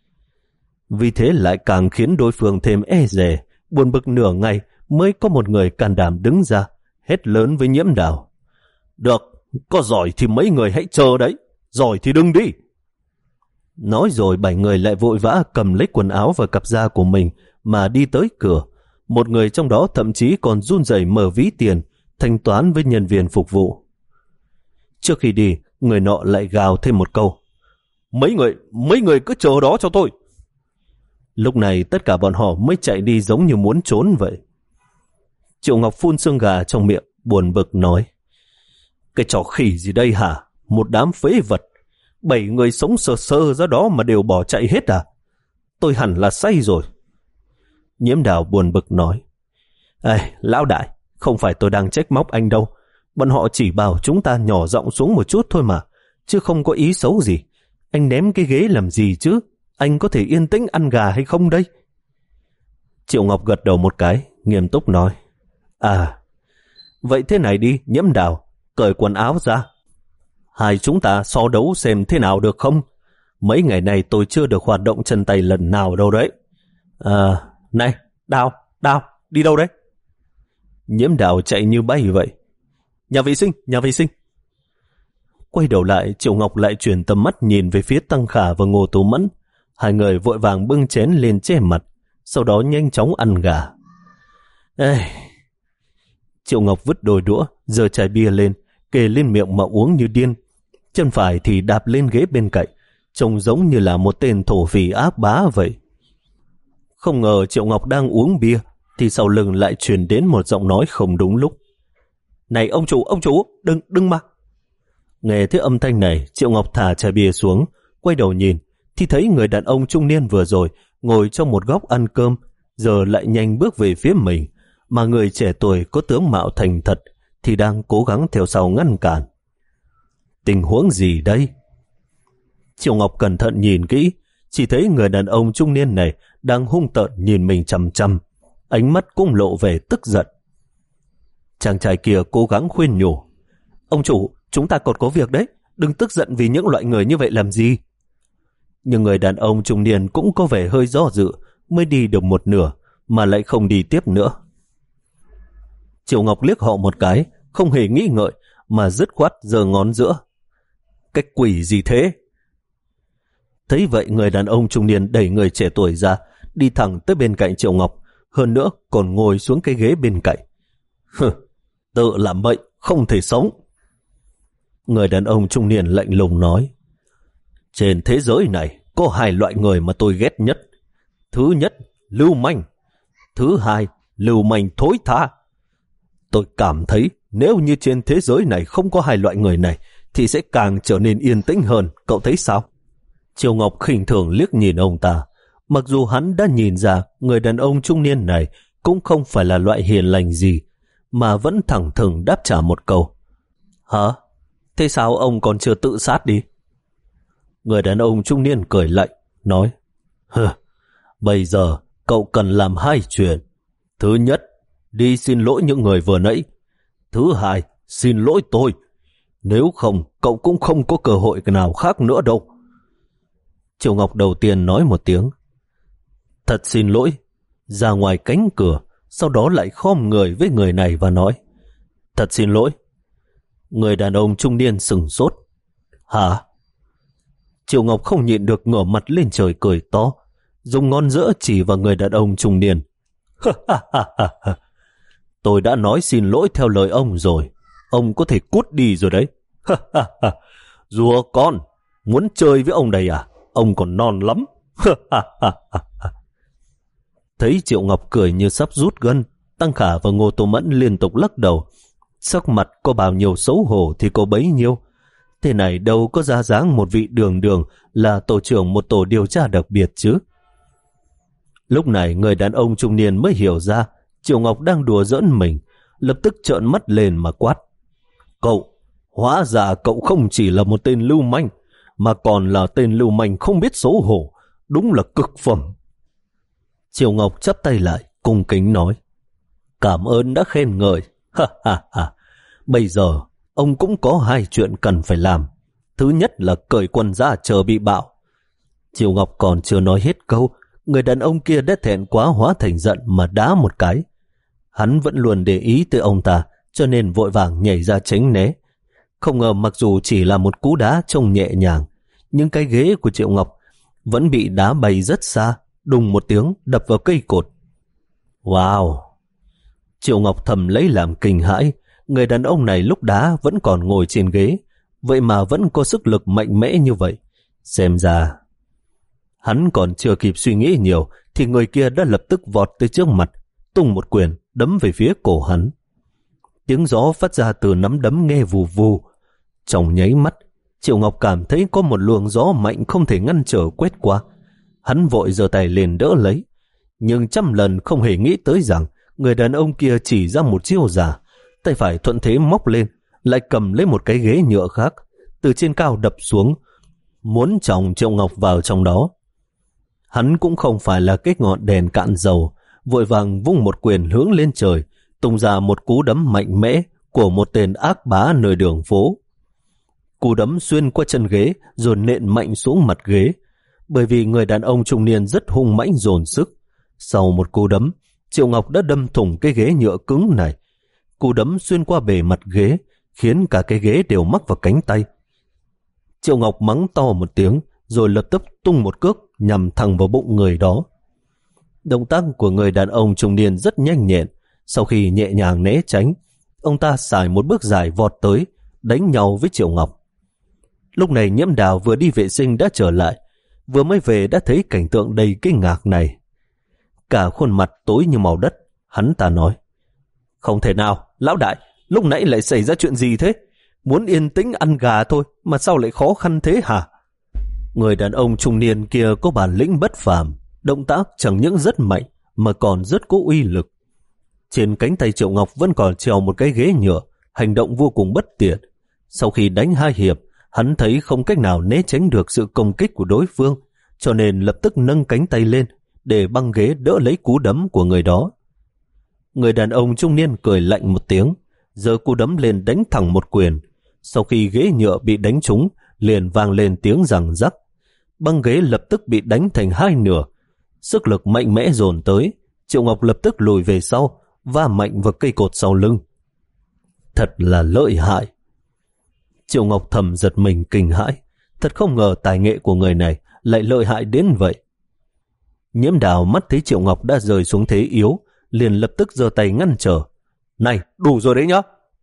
Vì thế lại càng khiến đối phương thêm e dè, buồn bực nửa ngày mới có một người can đảm đứng ra, hét lớn với Nhiễm Đào. Được, có giỏi thì mấy người hãy chờ đấy, giỏi thì đừng đi. Nói rồi bảy người lại vội vã cầm lấy quần áo và cặp da của mình mà đi tới cửa. Một người trong đó thậm chí còn run rẩy mở ví tiền, thanh toán với nhân viên phục vụ. Trước khi đi, người nọ lại gào thêm một câu. Mấy người, mấy người cứ chờ đó cho tôi. Lúc này tất cả bọn họ mới chạy đi giống như muốn trốn vậy. Triệu Ngọc phun xương gà trong miệng, buồn bực nói. Cái trò khỉ gì đây hả? Một đám phế vật. Bảy người sống sờ sơ ra đó mà đều bỏ chạy hết à? Tôi hẳn là say rồi. Nhiễm Đào buồn bực nói. Ê, lão đại, không phải tôi đang trách móc anh đâu. Bọn họ chỉ bảo chúng ta nhỏ giọng xuống một chút thôi mà, chứ không có ý xấu gì. Anh ném cái ghế làm gì chứ? Anh có thể yên tĩnh ăn gà hay không đây? Triệu Ngọc gật đầu một cái, nghiêm túc nói. À, vậy thế này đi, Nhiễm Đào, cởi quần áo ra. Hai chúng ta so đấu xem thế nào được không? Mấy ngày này tôi chưa được hoạt động chân tay lần nào đâu đấy. À, này, Đào, Đào, đi đâu đấy? Nhiễm Đào chạy như bay vậy. Nhà vệ sinh, nhà vệ sinh. Quay đầu lại, Triệu Ngọc lại chuyển tầm mắt nhìn về phía Tăng Khả và Ngô Tố Mẫn. Hai người vội vàng bưng chén lên che mặt, sau đó nhanh chóng ăn gà. Ê... Triệu Ngọc vứt đôi đũa, giơ chai bia lên, kề lên miệng mà uống như điên. Chân phải thì đạp lên ghế bên cạnh, trông giống như là một tên thổ phỉ ác bá vậy. Không ngờ Triệu Ngọc đang uống bia, thì sau lưng lại truyền đến một giọng nói không đúng lúc. Này ông chủ, ông chủ, đừng, đừng mà. Nghe thấy âm thanh này, Triệu Ngọc thả chai bia xuống, quay đầu nhìn, thì thấy người đàn ông trung niên vừa rồi ngồi trong một góc ăn cơm, giờ lại nhanh bước về phía mình, mà người trẻ tuổi có tướng mạo thành thật thì đang cố gắng theo sau ngăn cản. Tình huống gì đây? Triệu Ngọc cẩn thận nhìn kỹ, chỉ thấy người đàn ông trung niên này đang hung tợn nhìn mình chằm chằm, ánh mắt cũng lộ vẻ tức giận. Chàng trai kia cố gắng khuyên nhủ. Ông chủ, chúng ta còn có việc đấy, đừng tức giận vì những loại người như vậy làm gì. Nhưng người đàn ông trung niên cũng có vẻ hơi do dự, mới đi được một nửa mà lại không đi tiếp nữa. Triệu Ngọc liếc họ một cái, không hề nghĩ ngợi mà dứt khoát giơ ngón giữa. Cái quỷ gì thế? Thấy vậy, người đàn ông trung niên đẩy người trẻ tuổi ra, đi thẳng tới bên cạnh Triệu Ngọc, hơn nữa còn ngồi xuống cái ghế bên cạnh. Hừ, tự làm bệnh, không thể sống. Người đàn ông trung niên lạnh lùng nói. Trên thế giới này có hai loại người mà tôi ghét nhất. Thứ nhất, lưu manh. Thứ hai, lưu manh thối tha. Tôi cảm thấy Nếu như trên thế giới này không có hai loại người này, thì sẽ càng trở nên yên tĩnh hơn, cậu thấy sao? Triều Ngọc khinh thường liếc nhìn ông ta. Mặc dù hắn đã nhìn ra người đàn ông trung niên này cũng không phải là loại hiền lành gì, mà vẫn thẳng thừng đáp trả một câu. Hả? Thế sao ông còn chưa tự sát đi? Người đàn ông trung niên cười lạnh, nói, Hừ, bây giờ cậu cần làm hai chuyện. Thứ nhất, đi xin lỗi những người vừa nãy. Thứ hai, xin lỗi tôi. Nếu không, cậu cũng không có cơ hội nào khác nữa đâu. Triều Ngọc đầu tiên nói một tiếng, thật xin lỗi, ra ngoài cánh cửa, sau đó lại khom người với người này và nói, thật xin lỗi. Người đàn ông trung niên sừng sốt. Hả? Triều Ngọc không nhịn được ngửa mặt lên trời cười to, dùng ngón giữa chỉ vào người đàn ông trung niên. Tôi đã nói xin lỗi theo lời ông rồi, ông có thể cút đi rồi đấy. Rùa con, muốn chơi với ông đây à? Ông còn non lắm. Thấy Triệu Ngọc cười như sắp rút gân, Tăng Khả và Ngô Tô Mẫn liên tục lắc đầu. Sắc mặt có bao nhiêu xấu hổ thì có bấy nhiêu. Thế này đâu có ra dáng một vị đường đường là tổ trưởng một tổ điều tra đặc biệt chứ. Lúc này người đàn ông trung niên mới hiểu ra Triệu Ngọc đang đùa giỡn mình, lập tức trợn mắt lên mà quát. Cậu, hóa ra cậu không chỉ là một tên lưu manh, mà còn là tên lưu manh không biết xấu hổ, đúng là cực phẩm. Triệu Ngọc chắp tay lại, cung kính nói, cảm ơn đã khen ngợi. Ha ha ha. Bây giờ ông cũng có hai chuyện cần phải làm. Thứ nhất là cởi quần ra chờ bị bạo. Triệu Ngọc còn chưa nói hết câu, người đàn ông kia đã thẹn quá hóa thành giận mà đá một cái. Hắn vẫn luôn để ý tới ông ta, cho nên vội vàng nhảy ra tránh né. Không ngờ mặc dù chỉ là một cú đá trông nhẹ nhàng, nhưng cái ghế của Triệu Ngọc vẫn bị đá bay rất xa, đùng một tiếng đập vào cây cột. Wow! Triệu Ngọc thầm lấy làm kinh hãi, người đàn ông này lúc đá vẫn còn ngồi trên ghế, vậy mà vẫn có sức lực mạnh mẽ như vậy. Xem ra... Hắn còn chưa kịp suy nghĩ nhiều thì người kia đã lập tức vọt tới trước mặt, tung một quyền đấm về phía cổ hắn. Tiếng gió phát ra từ nắm đấm nghe vù vù. Trong nháy mắt, Triệu Ngọc cảm thấy có một luồng gió mạnh không thể ngăn trở quét qua. Hắn vội giơ tay lên đỡ lấy, nhưng trăm lần không hề nghĩ tới rằng người đàn ông kia chỉ ra một chiêu giả. Tay phải thuận thế móc lên, lại cầm lấy một cái ghế nhựa khác, từ trên cao đập xuống, muốn chồng Triệu Ngọc vào trong đó. Hắn cũng không phải là cái ngọn đèn cạn dầu, vội vàng vung một quyền hướng lên trời, tung ra một cú đấm mạnh mẽ của một tên ác bá nơi đường phố. Cú đấm xuyên qua chân ghế rồi nện mạnh xuống mặt ghế, bởi vì người đàn ông trung niên rất hung mãnh dồn sức. Sau một cú đấm, Triệu Ngọc đã đâm thủng cái ghế nhựa cứng này. Cú đấm xuyên qua bề mặt ghế, khiến cả cái ghế đều mắc vào cánh tay. Triệu Ngọc mắng to một tiếng, rồi lập tức tung một cước nhằm thẳng vào bụng người đó. Động tác của người đàn ông trung niên rất nhanh nhẹn. Sau khi nhẹ nhàng né tránh, ông ta xài một bước dài vọt tới, đánh nhau với Triệu Ngọc. Lúc này Nhiễm Đào vừa đi vệ sinh đã trở lại, vừa mới về đã thấy cảnh tượng đầy kinh ngạc này. Cả khuôn mặt tối như màu đất, hắn ta nói, không thể nào, lão đại, lúc nãy lại xảy ra chuyện gì thế? Muốn yên tĩnh ăn gà thôi, mà sao lại khó khăn thế hả? Người đàn ông trung niên kia có bản lĩnh bất phàm, động tác chẳng những rất mạnh mà còn rất có uy lực. Trên cánh tay Triệu Ngọc vẫn còn treo một cái ghế nhựa, hành động vô cùng bất tiện. Sau khi đánh hai hiệp, hắn thấy không cách nào né tránh được sự công kích của đối phương, cho nên lập tức nâng cánh tay lên để băng ghế đỡ lấy cú đấm của người đó. Người đàn ông trung niên cười lạnh một tiếng, giơ cú đấm lên đánh thẳng một quyền. Sau khi ghế nhựa bị đánh trúng, liền vang lên tiếng răng rắc. Băng ghế lập tức bị đánh thành hai nửa. Sức lực mạnh mẽ dồn tới, Triệu Ngọc lập tức lùi về sau, va mạnh vào cây cột sau lưng. Thật là lợi hại. Triệu Ngọc thầm giật mình kinh hãi, thật không ngờ tài nghệ của người này lại lợi hại đến vậy. Nhiễm Đào mắt thấy Triệu Ngọc đã rơi xuống thế yếu, liền lập tức giơ tay ngăn trở. Này, đủ rồi đấy nhá.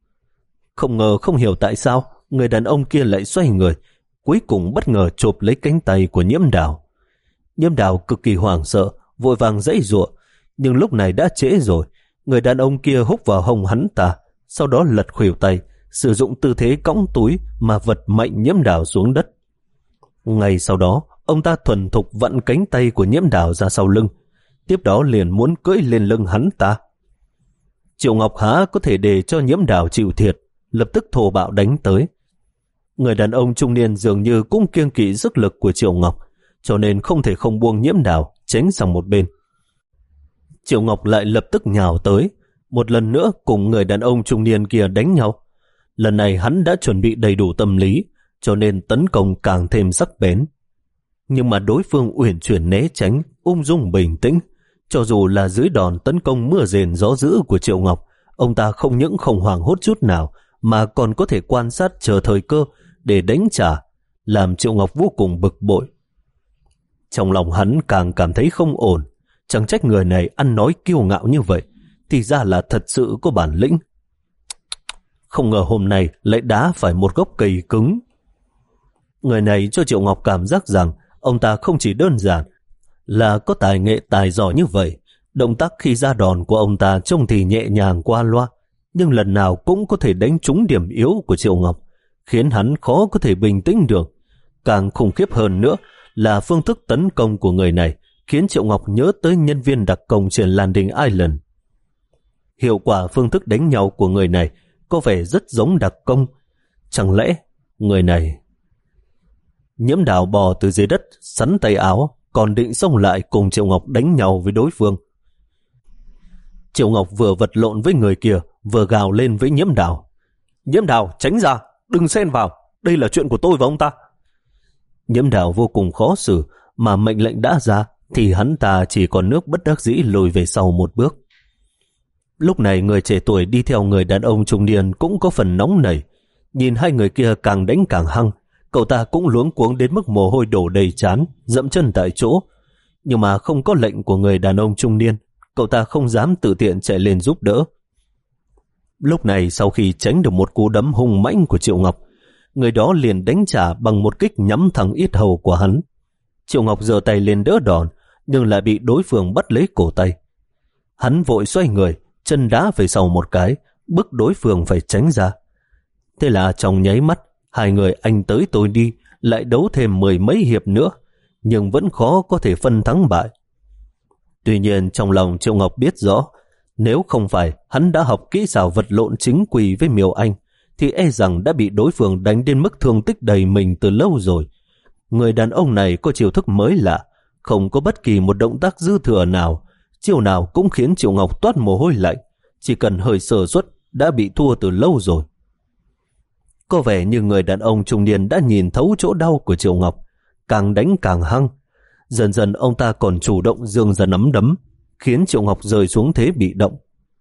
Không ngờ không hiểu tại sao người đàn ông kia lại xoay người, cuối cùng bất ngờ chộp lấy cánh tay của Nhiễm Đào. Nhiễm Đào cực kỳ hoảng sợ, vội vàng giãy giụa, nhưng lúc này đã trễ rồi. Người đàn ông kia húc vào hông hắn ta, sau đó lật khuỷu tay, sử dụng tư thế cõng túi mà vật mạnh Nhiễm Đào xuống đất. Ngay sau đó, ông ta thuần thục vặn cánh tay của Nhiễm Đào ra sau lưng, tiếp đó liền muốn cưỡi lên lưng hắn ta. Triệu Ngọc há có thể để cho Nhiễm Đào chịu thiệt, lập tức thô bạo đánh tới. Người đàn ông trung niên dường như cũng kiêng kỵ sức lực của Triệu Ngọc, cho nên không thể không buông Nhiễm Đào tránh sang một bên. Triệu Ngọc lại lập tức nhào tới, một lần nữa cùng người đàn ông trung niên kia đánh nhau. Lần này hắn đã chuẩn bị đầy đủ tâm lý, cho nên tấn công càng thêm sắc bén. Nhưng mà đối phương uyển chuyển né tránh, ung dung bình tĩnh. Cho dù là dưới đòn tấn công mưa rền gió dữ của Triệu Ngọc, ông ta không những không hoảng hốt chút nào, mà còn có thể quan sát chờ thời cơ để đánh trả, làm Triệu Ngọc vô cùng bực bội. Trong lòng hắn càng cảm thấy không ổn, chẳng trách người này ăn nói kiêu ngạo như vậy, thì ra là thật sự có bản lĩnh. Không ngờ hôm nay lại đá phải một gốc cây cứng. Người này cho Triệu Ngọc cảm giác rằng ông ta không chỉ đơn giản là có tài nghệ tài giỏi như vậy. Động tác khi ra đòn của ông ta trông thì nhẹ nhàng qua loa, nhưng lần nào cũng có thể đánh trúng điểm yếu của Triệu Ngọc, khiến hắn khó có thể bình tĩnh được. Càng khủng khiếp hơn nữa là phương thức tấn công của người này khiến Triệu Ngọc nhớ tới nhân viên đặc công trên Landing Island. Hiệu quả phương thức đánh nhau của người này có vẻ rất giống đặc công. Chẳng lẽ người này... Nhiễm Đào bò từ dưới đất, sắn tay áo, còn định xông lại cùng Triệu Ngọc đánh nhau với đối phương. Triệu Ngọc vừa vật lộn với người kia, vừa gào lên với Nhiễm Đào. Nhiễm Đào, tránh ra, đừng xen vào, đây là chuyện của tôi và ông ta. Nhiễm Đào vô cùng khó xử, mà mệnh lệnh đã ra, thì hắn ta chỉ còn nước bất đắc dĩ lùi về sau một bước. Lúc này người trẻ tuổi đi theo người đàn ông trung niên cũng có phần nóng nảy. Nhìn hai người kia càng đánh càng hăng, cậu ta cũng luống cuống đến mức mồ hôi đổ đầy trán, dậm chân tại chỗ. Nhưng mà không có lệnh của người đàn ông trung niên, cậu ta không dám tự tiện chạy lên giúp đỡ. Lúc này sau khi tránh được một cú đấm hung mãnh của Triệu Ngọc, người đó liền đánh trả bằng một kích nhắm thẳng yết hầu của hắn. Triệu Ngọc giơ tay lên đỡ đòn, nhưng lại bị đối phương bắt lấy cổ tay. Hắn vội xoay người, chân đá về sau một cái, bức đối phương phải tránh ra. Thế là trong nháy mắt, hai người anh tới tôi đi, lại đấu thêm mười mấy hiệp nữa, nhưng vẫn khó có thể phân thắng bại. Tuy nhiên trong lòng Triệu Ngọc biết rõ, nếu không phải hắn đã học kỹ xảo vật lộn chính quy với Miêu Anh, thì e rằng đã bị đối phương đánh đến mức thương tích đầy mình từ lâu rồi. Người đàn ông này có chiêu thức mới lạ, không có bất kỳ một động tác dư thừa nào, chiêu nào cũng khiến Triệu Ngọc toát mồ hôi lạnh, chỉ cần hơi sơ suất đã bị thua từ lâu rồi. Có vẻ như người đàn ông trung niên đã nhìn thấu chỗ đau của Triệu Ngọc, càng đánh càng hăng. Dần dần ông ta còn chủ động giương ra nắm đấm, khiến Triệu Ngọc rơi xuống thế bị động.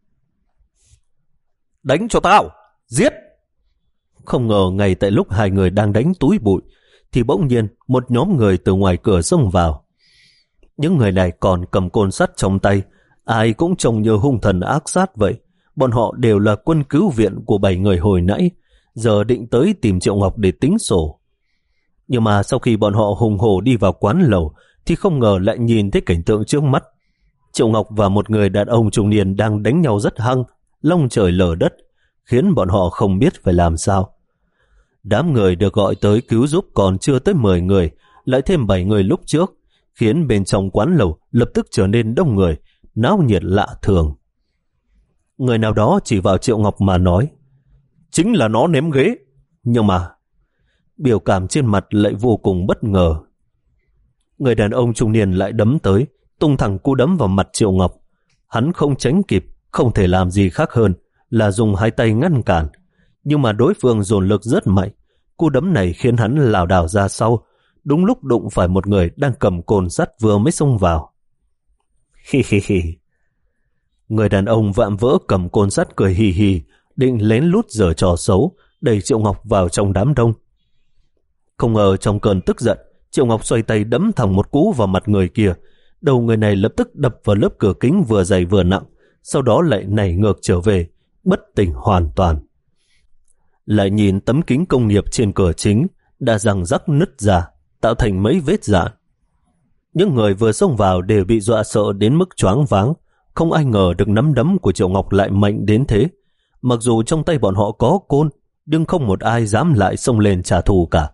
Đánh cho tao! Giết! Không ngờ ngay tại lúc hai người đang đánh túi bụi, thì bỗng nhiên một nhóm người từ ngoài cửa xông vào. Những người này còn cầm côn sắt trong tay, ai cũng trông như hung thần ác sát vậy. Bọn họ đều là quân cứu viện của bảy người hồi nãy, giờ định tới tìm Triệu Ngọc để tính sổ. Nhưng mà sau khi bọn họ hùng hổ đi vào quán lầu, thì không ngờ lại nhìn thấy cảnh tượng trước mắt. Triệu Ngọc và một người đàn ông trung niên đang đánh nhau rất hăng, lông trời lở đất, khiến bọn họ không biết phải làm sao. Đám người được gọi tới cứu giúp còn chưa tới mười người, lại thêm bảy người lúc trước, khiến bên trong quán lầu lập tức trở nên đông người, náo nhiệt lạ thường. Người nào đó chỉ vào Triệu Ngọc mà nói, chính là nó ném ghế. Nhưng mà biểu cảm trên mặt lại vô cùng bất ngờ. Người đàn ông trung niên lại đấm tới, tung thẳng cú đấm vào mặt Triệu Ngọc. Hắn không tránh kịp, không thể làm gì khác hơn là dùng hai tay ngăn cản. Nhưng mà đối phương dồn lực rất mạnh, cú đấm này khiến hắn lảo đảo ra sau, đúng lúc đụng phải một người đang cầm côn sắt vừa mới xông vào. Hi hi hi. Người đàn ông vạm vỡ cầm côn sắt cười hì hì, định lén lút giở trò xấu, đẩy Triệu Ngọc vào trong đám đông. Không ngờ trong cơn tức giận, Triệu Ngọc xoay tay đấm thẳng một cú vào mặt người kia. Đầu người này lập tức đập vào lớp cửa kính vừa dày vừa nặng, sau đó lại nảy ngược trở về, bất tỉnh hoàn toàn. Lại nhìn tấm kính công nghiệp trên cửa chính đã răng rắc nứt ra, tạo thành mấy vết rạn. Những người vừa xông vào đều bị dọa sợ đến mức choáng váng, không ai ngờ được nắm đấm của Triệu Ngọc lại mạnh đến thế. Mặc dù trong tay bọn họ có côn, nhưng không một ai dám lại xông lên trả thù cả.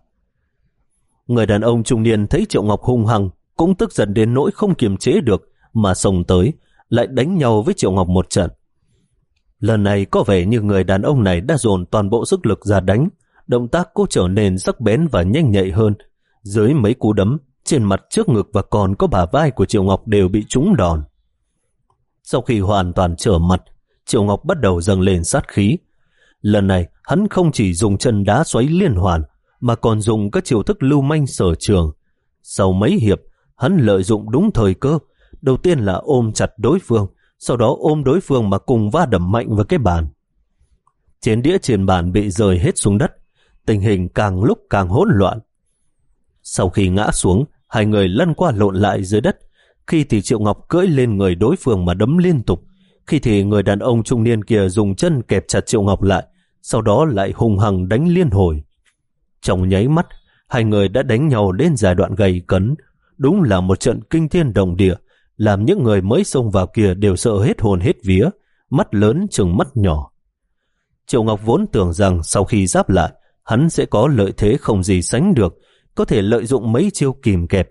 Người đàn ông trung niên thấy Triệu Ngọc hung hăng, cũng tức giận đến nỗi không kiềm chế được mà xông tới, lại đánh nhau với Triệu Ngọc một trận. Lần này có vẻ như người đàn ông này đã dồn toàn bộ sức lực ra đánh, động tác cô trở nên sắc bén và nhanh nhạy hơn. Dưới mấy cú đấm, trên mặt, trước ngực và còn có bả vai của Triệu Ngọc đều bị trúng đòn. Sau khi hoàn toàn trở mặt, Triệu Ngọc bắt đầu dâng lên sát khí. Lần này, hắn không chỉ dùng chân đá xoáy liên hoàn, mà còn dùng các chiêu thức lưu manh sở trường. Sau mấy hiệp, hắn lợi dụng đúng thời cơ, đầu tiên là ôm chặt đối phương, sau đó ôm đối phương mà cùng va đập mạnh vào cái bàn. Chén đĩa trên bàn bị rơi hết xuống đất, tình hình càng lúc càng hỗn loạn. Sau khi ngã xuống, hai người lăn qua lộn lại dưới đất, khi thì Triệu Ngọc cưỡi lên người đối phương mà đấm liên tục, khi thì người đàn ông trung niên kia dùng chân kẹp chặt Triệu Ngọc lại, sau đó lại hung hăng đánh liên hồi. Trong nháy mắt, hai người đã đánh nhau đến giai đoạn gay cấn, đúng là một trận kinh thiên động địa, làm những người mới xông vào kia đều sợ hết hồn hết vía, mắt lớn chừng mắt nhỏ. Triệu Ngọc vốn tưởng rằng sau khi giáp lại, hắn sẽ có lợi thế không gì sánh được, có thể lợi dụng mấy chiêu kìm kẹp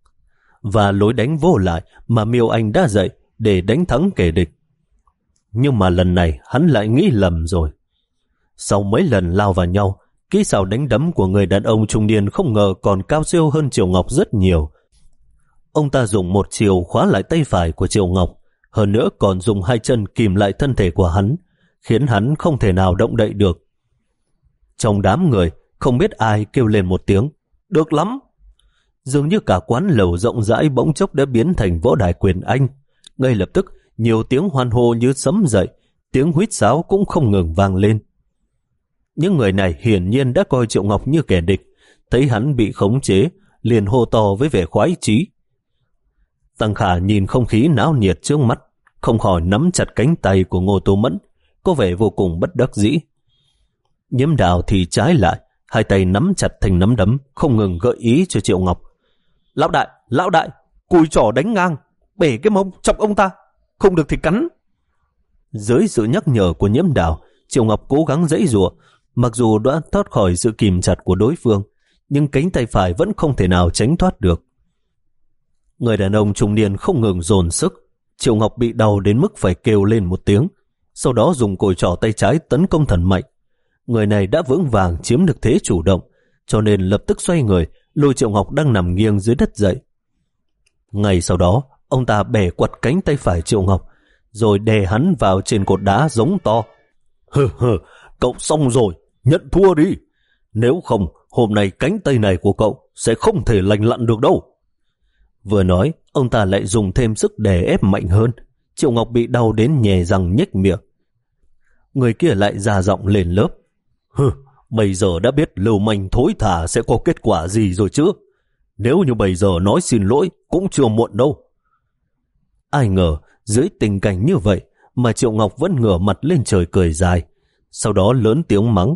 và lối đánh vô lại mà Miêu Anh đã dạy để đánh thắng kẻ địch. Nhưng mà lần này hắn lại nghĩ lầm rồi. Sau mấy lần lao vào nhau, kỹ xảo đánh đấm của người đàn ông trung niên không ngờ còn cao siêu hơn Triệu Ngọc rất nhiều. Ông ta dùng một chiều khóa lại tay phải của Triệu Ngọc, hơn nữa còn dùng hai chân kìm lại thân thể của hắn, khiến hắn không thể nào động đậy được. Trong đám người, không biết ai kêu lên một tiếng, được lắm. Dường như cả quán lẩu rộng rãi bỗng chốc đã biến thành võ đài quyền Anh. Ngay lập tức, nhiều tiếng hoan hô như sấm dậy, tiếng huýt sáo cũng không ngừng vang lên. Những người này hiển nhiên đã coi Triệu Ngọc như kẻ địch, thấy hắn bị khống chế, liền hô to với vẻ khoái chí. Tăng Khả nhìn không khí náo nhiệt trước mắt, không khỏi nắm chặt cánh tay của Ngô Tô Mẫn, có vẻ vô cùng bất đắc dĩ. Nhiễm Đào thì trái lại, hai tay nắm chặt thành nắm đấm, không ngừng gợi ý cho Triệu Ngọc. Lão đại, lão đại, cùi trỏ đánh ngang, bể cái mông chọc ông ta, không được thì cắn. Dưới sự nhắc nhở của Nhiễm Đào, Triệu Ngọc cố gắng giãy giụa, mặc dù đã thoát khỏi sự kìm chặt của đối phương, nhưng cánh tay phải vẫn không thể nào tránh thoát được. Người đàn ông trung niên không ngừng dồn sức, Triệu Ngọc bị đau đến mức phải kêu lên một tiếng, sau đó dùng cùi trỏ tay trái tấn công thần mạnh. Người này đã vững vàng chiếm được thế chủ động, cho nên lập tức xoay người, lôi Triệu Ngọc đang nằm nghiêng dưới đất dậy. Ngay sau đó, ông ta bẻ quặt cánh tay phải Triệu Ngọc, rồi đè hắn vào trên cột đá giống to. Hừ hừ, cậu xong rồi, nhận thua đi. Nếu không, hôm nay cánh tay này của cậu sẽ không thể lành lặn được đâu. Vừa nói, ông ta lại dùng thêm sức đè ép mạnh hơn. Triệu Ngọc bị đau đến nhè răng nhếch miệng. Người kia lại già giọng lên lớp. Hừ, bây giờ đã biết lưu manh thối thả sẽ có kết quả gì rồi chứ. Nếu như bây giờ nói xin lỗi cũng chưa muộn đâu. Ai ngờ, dưới tình cảnh như vậy mà Triệu Ngọc vẫn ngửa mặt lên trời cười dài, sau đó lớn tiếng mắng.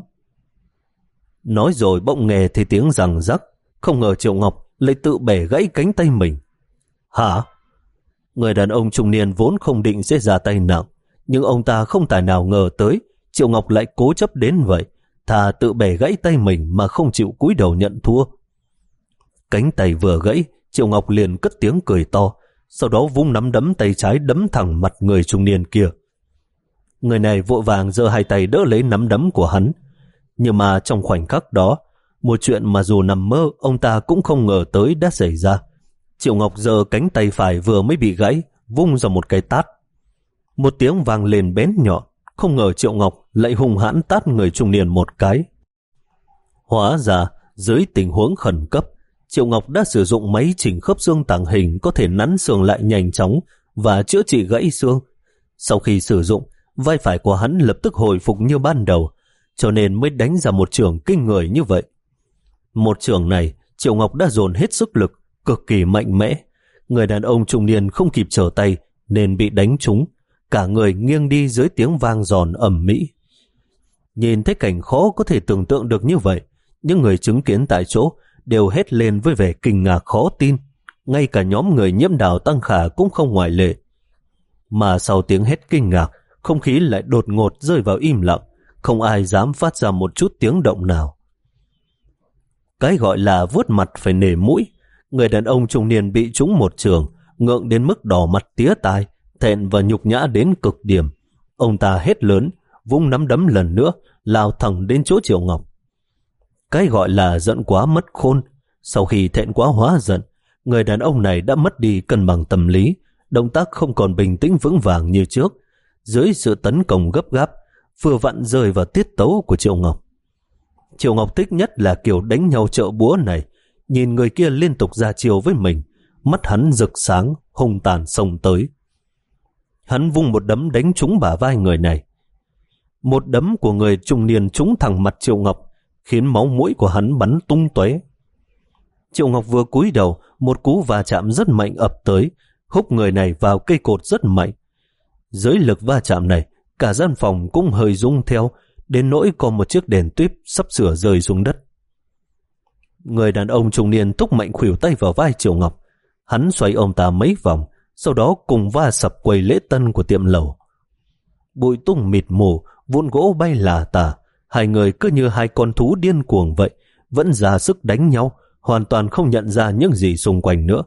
Nói rồi bỗng nghe thấy tiếng răng rắc, không ngờ Triệu Ngọc lại tự bẻ gãy cánh tay mình. Hả? Người đàn ông trung niên vốn không định sẽ ra tay nặng, nhưng ông ta không tài nào ngờ tới Triệu Ngọc lại cố chấp đến vậy, thà tự bẻ gãy tay mình mà không chịu cúi đầu nhận thua. Cánh tay vừa gãy, Triệu Ngọc liền cất tiếng cười to, sau đó vung nắm đấm tay trái đấm thẳng mặt người trung niên kia. Người này vội vàng giơ hai tay đỡ lấy nắm đấm của hắn, nhưng mà trong khoảnh khắc đó, một chuyện mà dù nằm mơ ông ta cũng không ngờ tới đã xảy ra. Triệu Ngọc giơ cánh tay phải vừa mới bị gãy, vung ra một cái tát. Một tiếng vang lên bén nhọn, không ngờ Triệu Ngọc lại hung hãn tát người trung niên một cái. Hóa ra, dưới tình huống khẩn cấp, Triệu Ngọc đã sử dụng máy chỉnh khớp xương tàng hình có thể nắn xương lại nhanh chóng và chữa trị gãy xương. Sau khi sử dụng, vai phải của hắn lập tức hồi phục như ban đầu, cho nên mới đánh ra một chưởng kinh người như vậy. Một chưởng này, Triệu Ngọc đã dồn hết sức lực, cực kỳ mạnh mẽ. Người đàn ông trung niên không kịp trở tay nên bị đánh trúng, cả người nghiêng đi dưới tiếng vang giòn ầm ĩ. Nhìn thấy cảnh khó có thể tưởng tượng được như vậy, những người chứng kiến tại chỗ đều hét lên với vẻ kinh ngạc khó tin, ngay cả nhóm người Nhiễm Đào Tăng Khả cũng không ngoại lệ. Mà sau tiếng hét kinh ngạc, không khí lại đột ngột rơi vào im lặng, không ai dám phát ra một chút tiếng động nào. Cái gọi là vuốt mặt phải nể mũi, người đàn ông trung niên bị trúng một trường, ngượng đến mức đỏ mặt tía tai, thẹn và nhục nhã đến cực điểm. Ông ta hét lớn, vung nắm đấm lần nữa, lao thẳng đến chỗ Triệu Ngọc. Cái gọi là giận quá mất khôn, sau khi thẹn quá hóa giận, người đàn ông này đã mất đi cân bằng tâm lý, động tác không còn bình tĩnh vững vàng như trước. Dưới sự tấn công gấp gáp, vừa vặn rơi vào tiết tấu của Triệu Ngọc. Triệu Ngọc thích nhất là kiểu đánh nhau trợ búa này, nhìn người kia liên tục ra chiêu với mình, mắt hắn rực sáng, hung tàn xông tới. Hắn vung một đấm đánh trúng bả vai người này. Một đấm của người trung niên trúng thẳng mặt Triệu Ngọc, khiến máu mũi của hắn bắn tung tóe. Triệu Ngọc vừa cúi đầu, một cú va chạm rất mạnh ập tới, húc người này vào cây cột rất mạnh. Dưới lực va chạm này, cả gian phòng cũng hơi rung theo, đến nỗi có một chiếc đèn tuyếp sắp sửa rơi xuống đất. Người đàn ông trung niên thúc mạnh khuỷu tay vào vai Triệu Ngọc. Hắn xoay ông ta mấy vòng, sau đó cùng va sập quầy lễ tân của tiệm lẩu. Bụi tung mịt mù, vụn gỗ bay lả tả, hai người cứ như hai con thú điên cuồng vậy, vẫn ra sức đánh nhau, hoàn toàn không nhận ra những gì xung quanh nữa.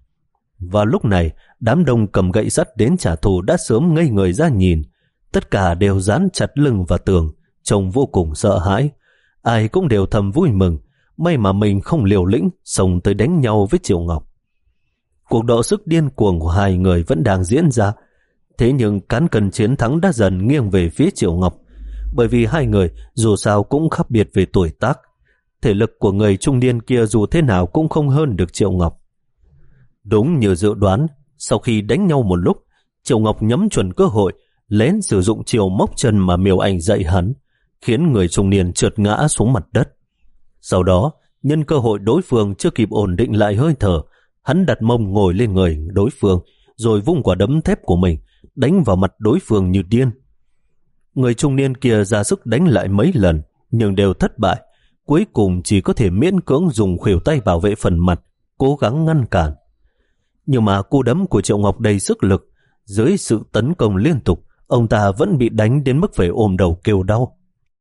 Vào lúc này, đám đông cầm gậy sắt đến trả thù đã sớm ngây người ra nhìn, tất cả đều dán chặt lưng vào tường, trông vô cùng sợ hãi. Ai cũng đều thầm vui mừng, may mà mình không liều lĩnh xông tới đánh nhau với Triệu Ngọc. Cuộc đọ sức điên cuồng của hai người vẫn đang diễn ra, thế nhưng cán cân chiến thắng đã dần nghiêng về phía Triệu Ngọc, bởi vì hai người dù sao cũng khác biệt về tuổi tác. Thể lực của người trung niên kia dù thế nào cũng không hơn được Triệu Ngọc. Đúng như dự đoán, sau khi đánh nhau một lúc, Triệu Ngọc nhắm chuẩn cơ hội, lén sử dụng chiều móc chân mà Miêu Anh dạy hắn, khiến người trung niên trượt ngã xuống mặt đất. Sau đó, nhân cơ hội đối phương chưa kịp ổn định lại hơi thở, hắn đặt mông ngồi lên người đối phương, rồi vung quả đấm thép của mình, đánh vào mặt đối phương như điên. Người trung niên kia ra sức đánh lại mấy lần, nhưng đều thất bại, cuối cùng chỉ có thể miễn cưỡng dùng khuỷu tay bảo vệ phần mặt, cố gắng ngăn cản. Nhưng mà cú đấm của Triệu Ngọc đầy sức lực, dưới sự tấn công liên tục, ông ta vẫn bị đánh đến mức phải ôm đầu kêu đau.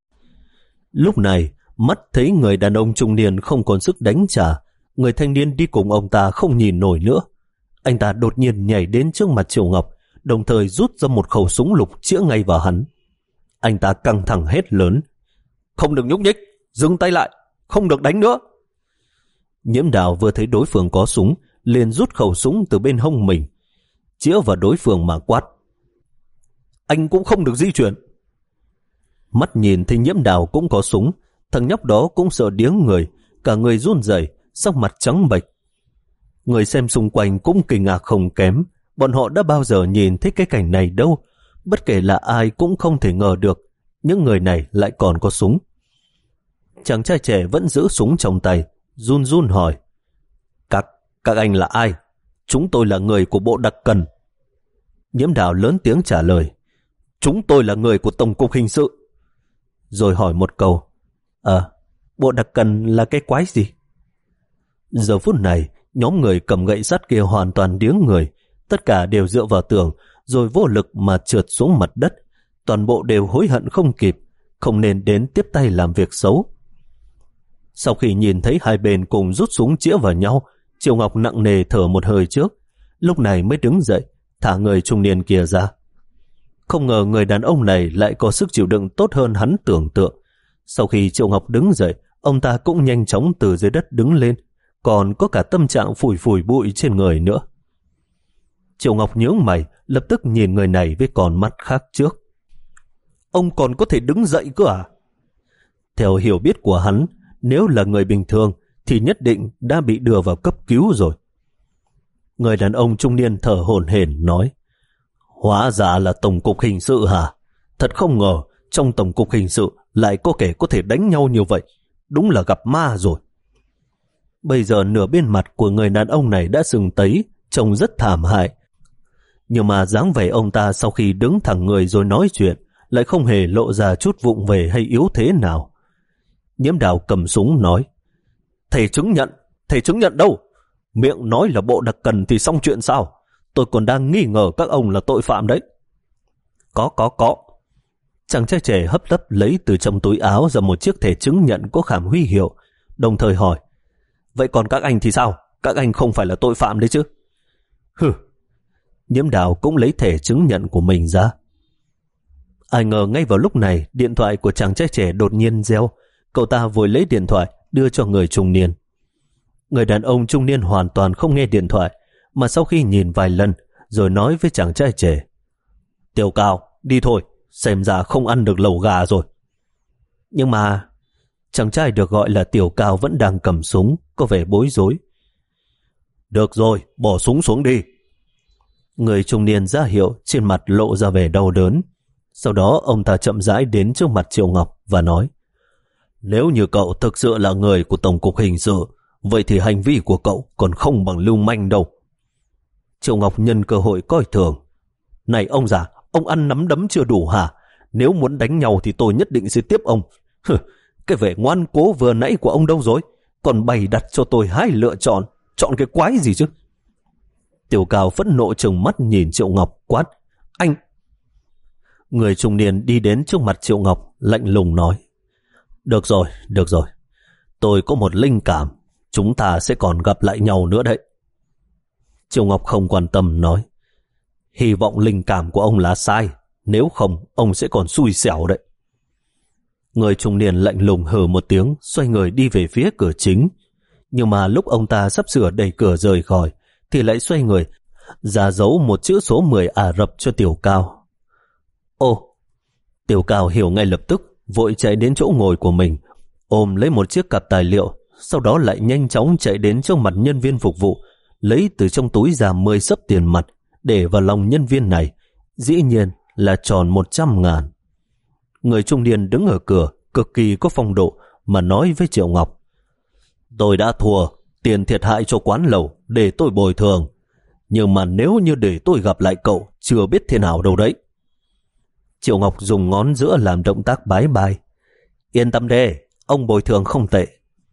Lúc này, mắt thấy người đàn ông trung niên không còn sức đánh trả, người thanh niên đi cùng ông ta không nhìn nổi nữa. Anh ta đột nhiên nhảy đến trước mặt Triệu Ngọc, đồng thời rút ra một khẩu súng lục chĩa ngay vào hắn. Anh ta căng thẳng hét lớn, không được nhúc nhích, dừng tay lại, không được đánh nữa. Nhiễm Đào vừa thấy đối phương có súng, liền rút khẩu súng từ bên hông mình, chĩa vào đối phương mà quát, anh cũng không được di chuyển. Mắt nhìn thấy Nhiễm Đào cũng có súng, thằng nhóc đó cũng sợ điếng người, cả người run rẩy, sắc mặt trắng bệch. Người xem xung quanh cũng kinh ngạc không kém, bọn họ đã bao giờ nhìn thấy cái cảnh này đâu, bất kể là ai cũng không thể ngờ được những người này lại còn có súng. Chàng trai trẻ vẫn giữ súng trong tay, run run hỏi, Các, các anh là ai? Chúng tôi là người của bộ đặc cần. Nhiễm Đào lớn tiếng trả lời, chúng tôi là người của Tổng cục Hình sự. Rồi hỏi một câu, Ờ, bộ đặc cần là cái quái gì? Giờ phút này, nhóm người cầm gậy sắt kia hoàn toàn điếng người, tất cả đều dựa vào tường, rồi vô lực mà trượt xuống mặt đất. Toàn bộ đều hối hận không kịp, không nên đến tiếp tay làm việc xấu. Sau khi nhìn thấy hai bên cùng rút súng chĩa vào nhau, Triệu Ngọc nặng nề thở một hơi trước, lúc này mới đứng dậy, thả người trung niên kia ra. Không ngờ người đàn ông này lại có sức chịu đựng tốt hơn hắn tưởng tượng. Sau khi Triệu Ngọc đứng dậy, ông ta cũng nhanh chóng từ dưới đất đứng lên, còn có cả tâm trạng phủi phủi bụi trên người nữa. Triệu Ngọc nhướng mày, lập tức nhìn người này với con mắt khác trước. Ông còn có thể đứng dậy cơ à? Theo hiểu biết của hắn, nếu là người bình thường thì nhất định đã bị đưa vào cấp cứu rồi. Người đàn ông trung niên thở hổn hển nói, hóa ra là Tổng cục Hình sự hả? Thật không ngờ trong Tổng cục Hình sự lại có kẻ có thể đánh nhau như vậy, đúng là gặp ma rồi. Bây giờ nửa bên mặt của người đàn ông này đã sưng tấy, trông rất thảm hại. Nhưng mà dáng vẻ ông ta sau khi đứng thẳng người rồi nói chuyện lại không hề lộ ra chút vụng về hay yếu thế nào. Nhiễm Đào cầm súng nói, thầy chứng nhận, thầy chứng nhận đâu? Miệng nói là bộ đặc cần thì xong chuyện sao? Tôi còn đang nghi ngờ các ông là tội phạm đấy. Có, có, có. Chàng trai trẻ hấp tấp lấy từ trong túi áo ra một chiếc thẻ chứng nhận có khảm huy hiệu, đồng thời hỏi, vậy còn các anh thì sao? Các anh không phải là tội phạm đấy chứ? Hừ. Nhiễm Đào cũng lấy thẻ chứng nhận của mình ra. Ai ngờ ngay vào lúc này, điện thoại của chàng trai trẻ đột nhiên reo. Cậu ta vội lấy điện thoại đưa cho người trung niên. Người đàn ông trung niên hoàn toàn không nghe điện thoại, mà sau khi nhìn vài lần rồi nói với chàng trai trẻ, Tiểu Cao, đi thôi, xem ra không ăn được lẩu gà rồi. Nhưng mà chàng trai được gọi là Tiểu Cao vẫn đang cầm súng, có vẻ bối rối. Được rồi, bỏ súng xuống đi. Người trung niên ra hiệu, trên mặt lộ ra vẻ đau đớn. Sau đó ông ta chậm rãi đến trước mặt Triệu Ngọc và nói, nếu như cậu thực sự là người của Tổng cục Hình sự, vậy thì hành vi của cậu còn không bằng lưu manh đâu. Triệu Ngọc nhân cơ hội coi thường. Này ông già, ông ăn nắm đấm chưa đủ hả? Nếu muốn đánh nhau thì tôi nhất định sẽ tiếp ông. Hừ, cái vẻ ngoan cố vừa nãy của ông đâu rồi? Còn bày đặt cho tôi hai lựa chọn. Chọn cái quái gì chứ? Tiểu Cao phẫn nộ trừng mắt nhìn Triệu Ngọc quát, anh! Người trung niên đi đến trước mặt Triệu Ngọc, lạnh lùng nói, được rồi, được rồi. Tôi có một linh cảm, chúng ta sẽ còn gặp lại nhau nữa đấy. Triệu Ngọc không quan tâm nói, hy vọng linh cảm của ông là sai, nếu không ông sẽ còn xui xẻo đấy. Người trung niên lạnh lùng hừ một tiếng, xoay người đi về phía cửa chính. Nhưng mà lúc ông ta sắp sửa đẩy cửa rời khỏi thì lại xoay người ra dấu một chữ số mười Ả Rập cho Tiểu Cao. Ô! Tiểu Cao hiểu ngay lập tức, vội chạy đến chỗ ngồi của mình, ôm lấy một chiếc cặp tài liệu, sau đó lại nhanh chóng chạy đến trước mặt nhân viên phục vụ, lấy từ trong túi ra mười xấp tiền mặt, để vào lòng nhân viên này, dĩ nhiên là tròn một trăm ngàn. Người trung niên đứng ở cửa, cực kỳ có phong độ, mà nói với Triệu Ngọc, tôi đã thua, tiền thiệt hại cho quán lẩu để tôi bồi thường, nhưng mà nếu như để tôi gặp lại cậu, chưa biết thế nào đâu đấy. Triệu Ngọc dùng ngón giữa làm động tác bái bai. Yên tâm đi, ông bồi thường không tệ.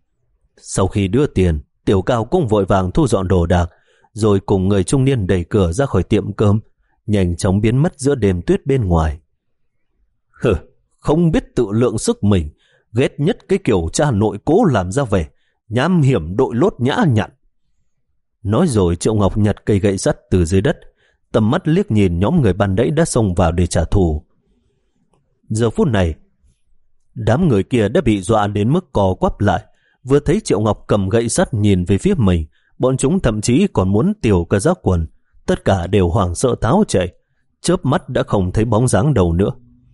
Sau khi đưa tiền, Tiểu Cao cũng vội vàng thu dọn đồ đạc, rồi cùng người trung niên đẩy cửa ra khỏi tiệm cơm, nhanh chóng biến mất giữa đêm tuyết bên ngoài. Hừ, không biết tự lượng sức mình, ghét nhất cái kiểu cha nội cố làm ra vẻ, nham hiểm đội lốt nhã nhặn. Nói rồi Triệu Ngọc nhặt cây gậy sắt từ dưới đất, tầm mắt liếc nhìn nhóm người ban nãy đã xông vào để trả thù. Giờ phút này, đám người kia đã bị dọa đến mức co quắp lại. Vừa thấy Triệu Ngọc cầm gậy sắt nhìn về phía mình, bọn chúng thậm chí còn muốn tiểu cả giác quần. Tất cả đều hoảng sợ tháo chạy, chớp mắt đã không thấy bóng dáng đâu nữa.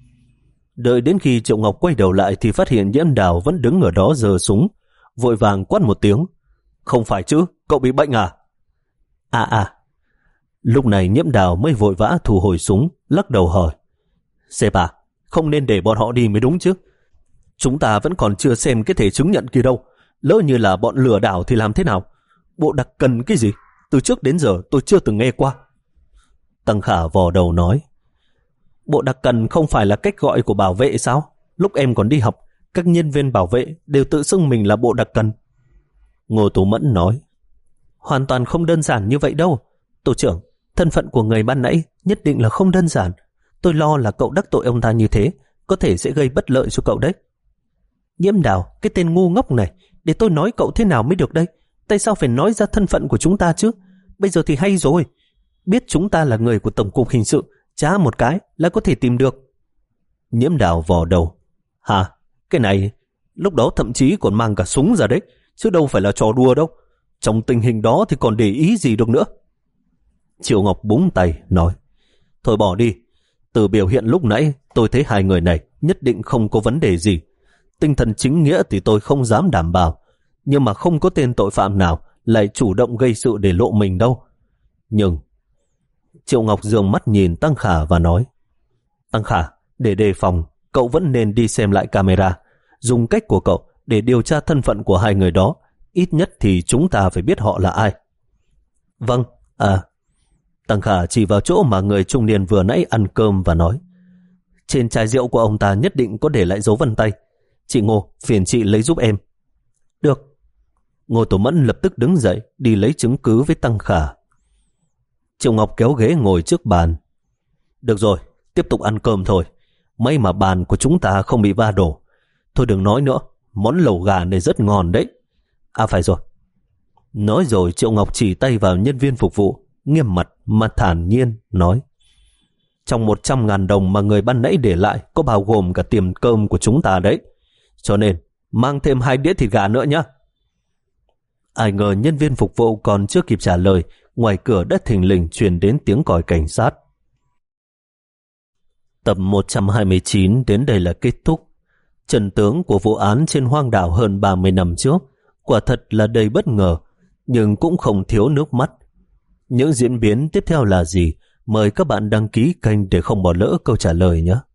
Đợi đến khi Triệu Ngọc quay đầu lại thì phát hiện Nhiễm Đào vẫn đứng ở đó giơ súng, vội vàng quát một tiếng, không phải chứ, cậu bị bệnh à? À à. Lúc này Nhiễm Đào mới vội vã thu hồi súng, lắc đầu hỏi, sếp à, không nên để bọn họ đi mới đúng chứ. Chúng ta vẫn còn chưa xem cái thẻ chứng nhận kia đâu, lỡ như là bọn lừa đảo thì làm thế nào? Bộ đặc cần cái gì? Từ trước đến giờ tôi chưa từng nghe qua. Tăng Khả vò đầu nói, bộ đặc cần không phải là cách gọi của bảo vệ sao? Lúc em còn đi học, các nhân viên bảo vệ đều tự xưng mình là bộ đặc cần. Ngô Tú Mẫn nói, hoàn toàn không đơn giản như vậy đâu. Tổ trưởng, thân phận của người ban nãy nhất định là không đơn giản. Tôi lo là cậu đắc tội ông ta như thế, có thể sẽ gây bất lợi cho cậu đấy. Nhiễm Đào, cái tên ngu ngốc này, để tôi nói cậu thế nào mới được đây? Tại sao phải nói ra thân phận của chúng ta chứ? Bây giờ thì hay rồi. Biết chúng ta là người của Tổng cục Hình sự, chá một cái là có thể tìm được. Nhiễm Đào vò đầu. Hả? Cái này, lúc đó thậm chí còn mang cả súng ra đấy, chứ đâu phải là trò đùa đâu. Trong tình hình đó thì còn để ý gì được nữa. Triệu Ngọc búng tay, nói, thôi bỏ đi. Từ biểu hiện lúc nãy, tôi thấy hai người này nhất định không có vấn đề gì. Tinh thần chính nghĩa thì tôi không dám đảm bảo, nhưng mà không có tên tội phạm nào lại chủ động gây sự để lộ mình đâu. Nhưng Triệu Ngọc dường mắt nhìn Tăng Khả và nói, Tăng Khả, để đề phòng, cậu vẫn nên đi xem lại camera, dùng cách của cậu để điều tra thân phận của hai người đó. Ít nhất thì chúng ta phải biết họ là ai. Vâng, à. Tăng Khả chỉ vào chỗ mà người trung niên vừa nãy ăn cơm và nói, trên chai rượu của ông ta nhất định có để lại dấu vân tay. Chị Ngô, phiền chị lấy giúp em. Được. Ngô Tổ Mẫn lập tức đứng dậy đi lấy chứng cứ với Tăng Khả. Triệu Ngọc kéo ghế ngồi trước bàn. Được rồi, tiếp tục ăn cơm thôi. May mà bàn của chúng ta không bị va đổ. Thôi đừng nói nữa, món lẩu gà này rất ngon đấy. À phải rồi. Nói rồi Triệu Ngọc chỉ tay vào nhân viên phục vụ, nghiêm mặt mà thản nhiên nói: trong một trăm ngàn đồng mà người ban nãy để lại có bao gồm cả tiền cơm của chúng ta đấy. Cho nên mang thêm hai đĩa thịt gà nữa nhé. Ai ngờ nhân viên phục vụ còn chưa kịp trả lời, ngoài cửa đã thình lình truyền đến tiếng còi cảnh sát. Tập một trăm hai mươi chín đến đây là kết thúc. Trận tướng của vụ án trên hoang đảo hơn ba mươi năm trước quả thật là đầy bất ngờ, nhưng cũng không thiếu nước mắt. Những diễn biến tiếp theo là gì? Mời các bạn đăng ký kênh để không bỏ lỡ câu trả lời nhé.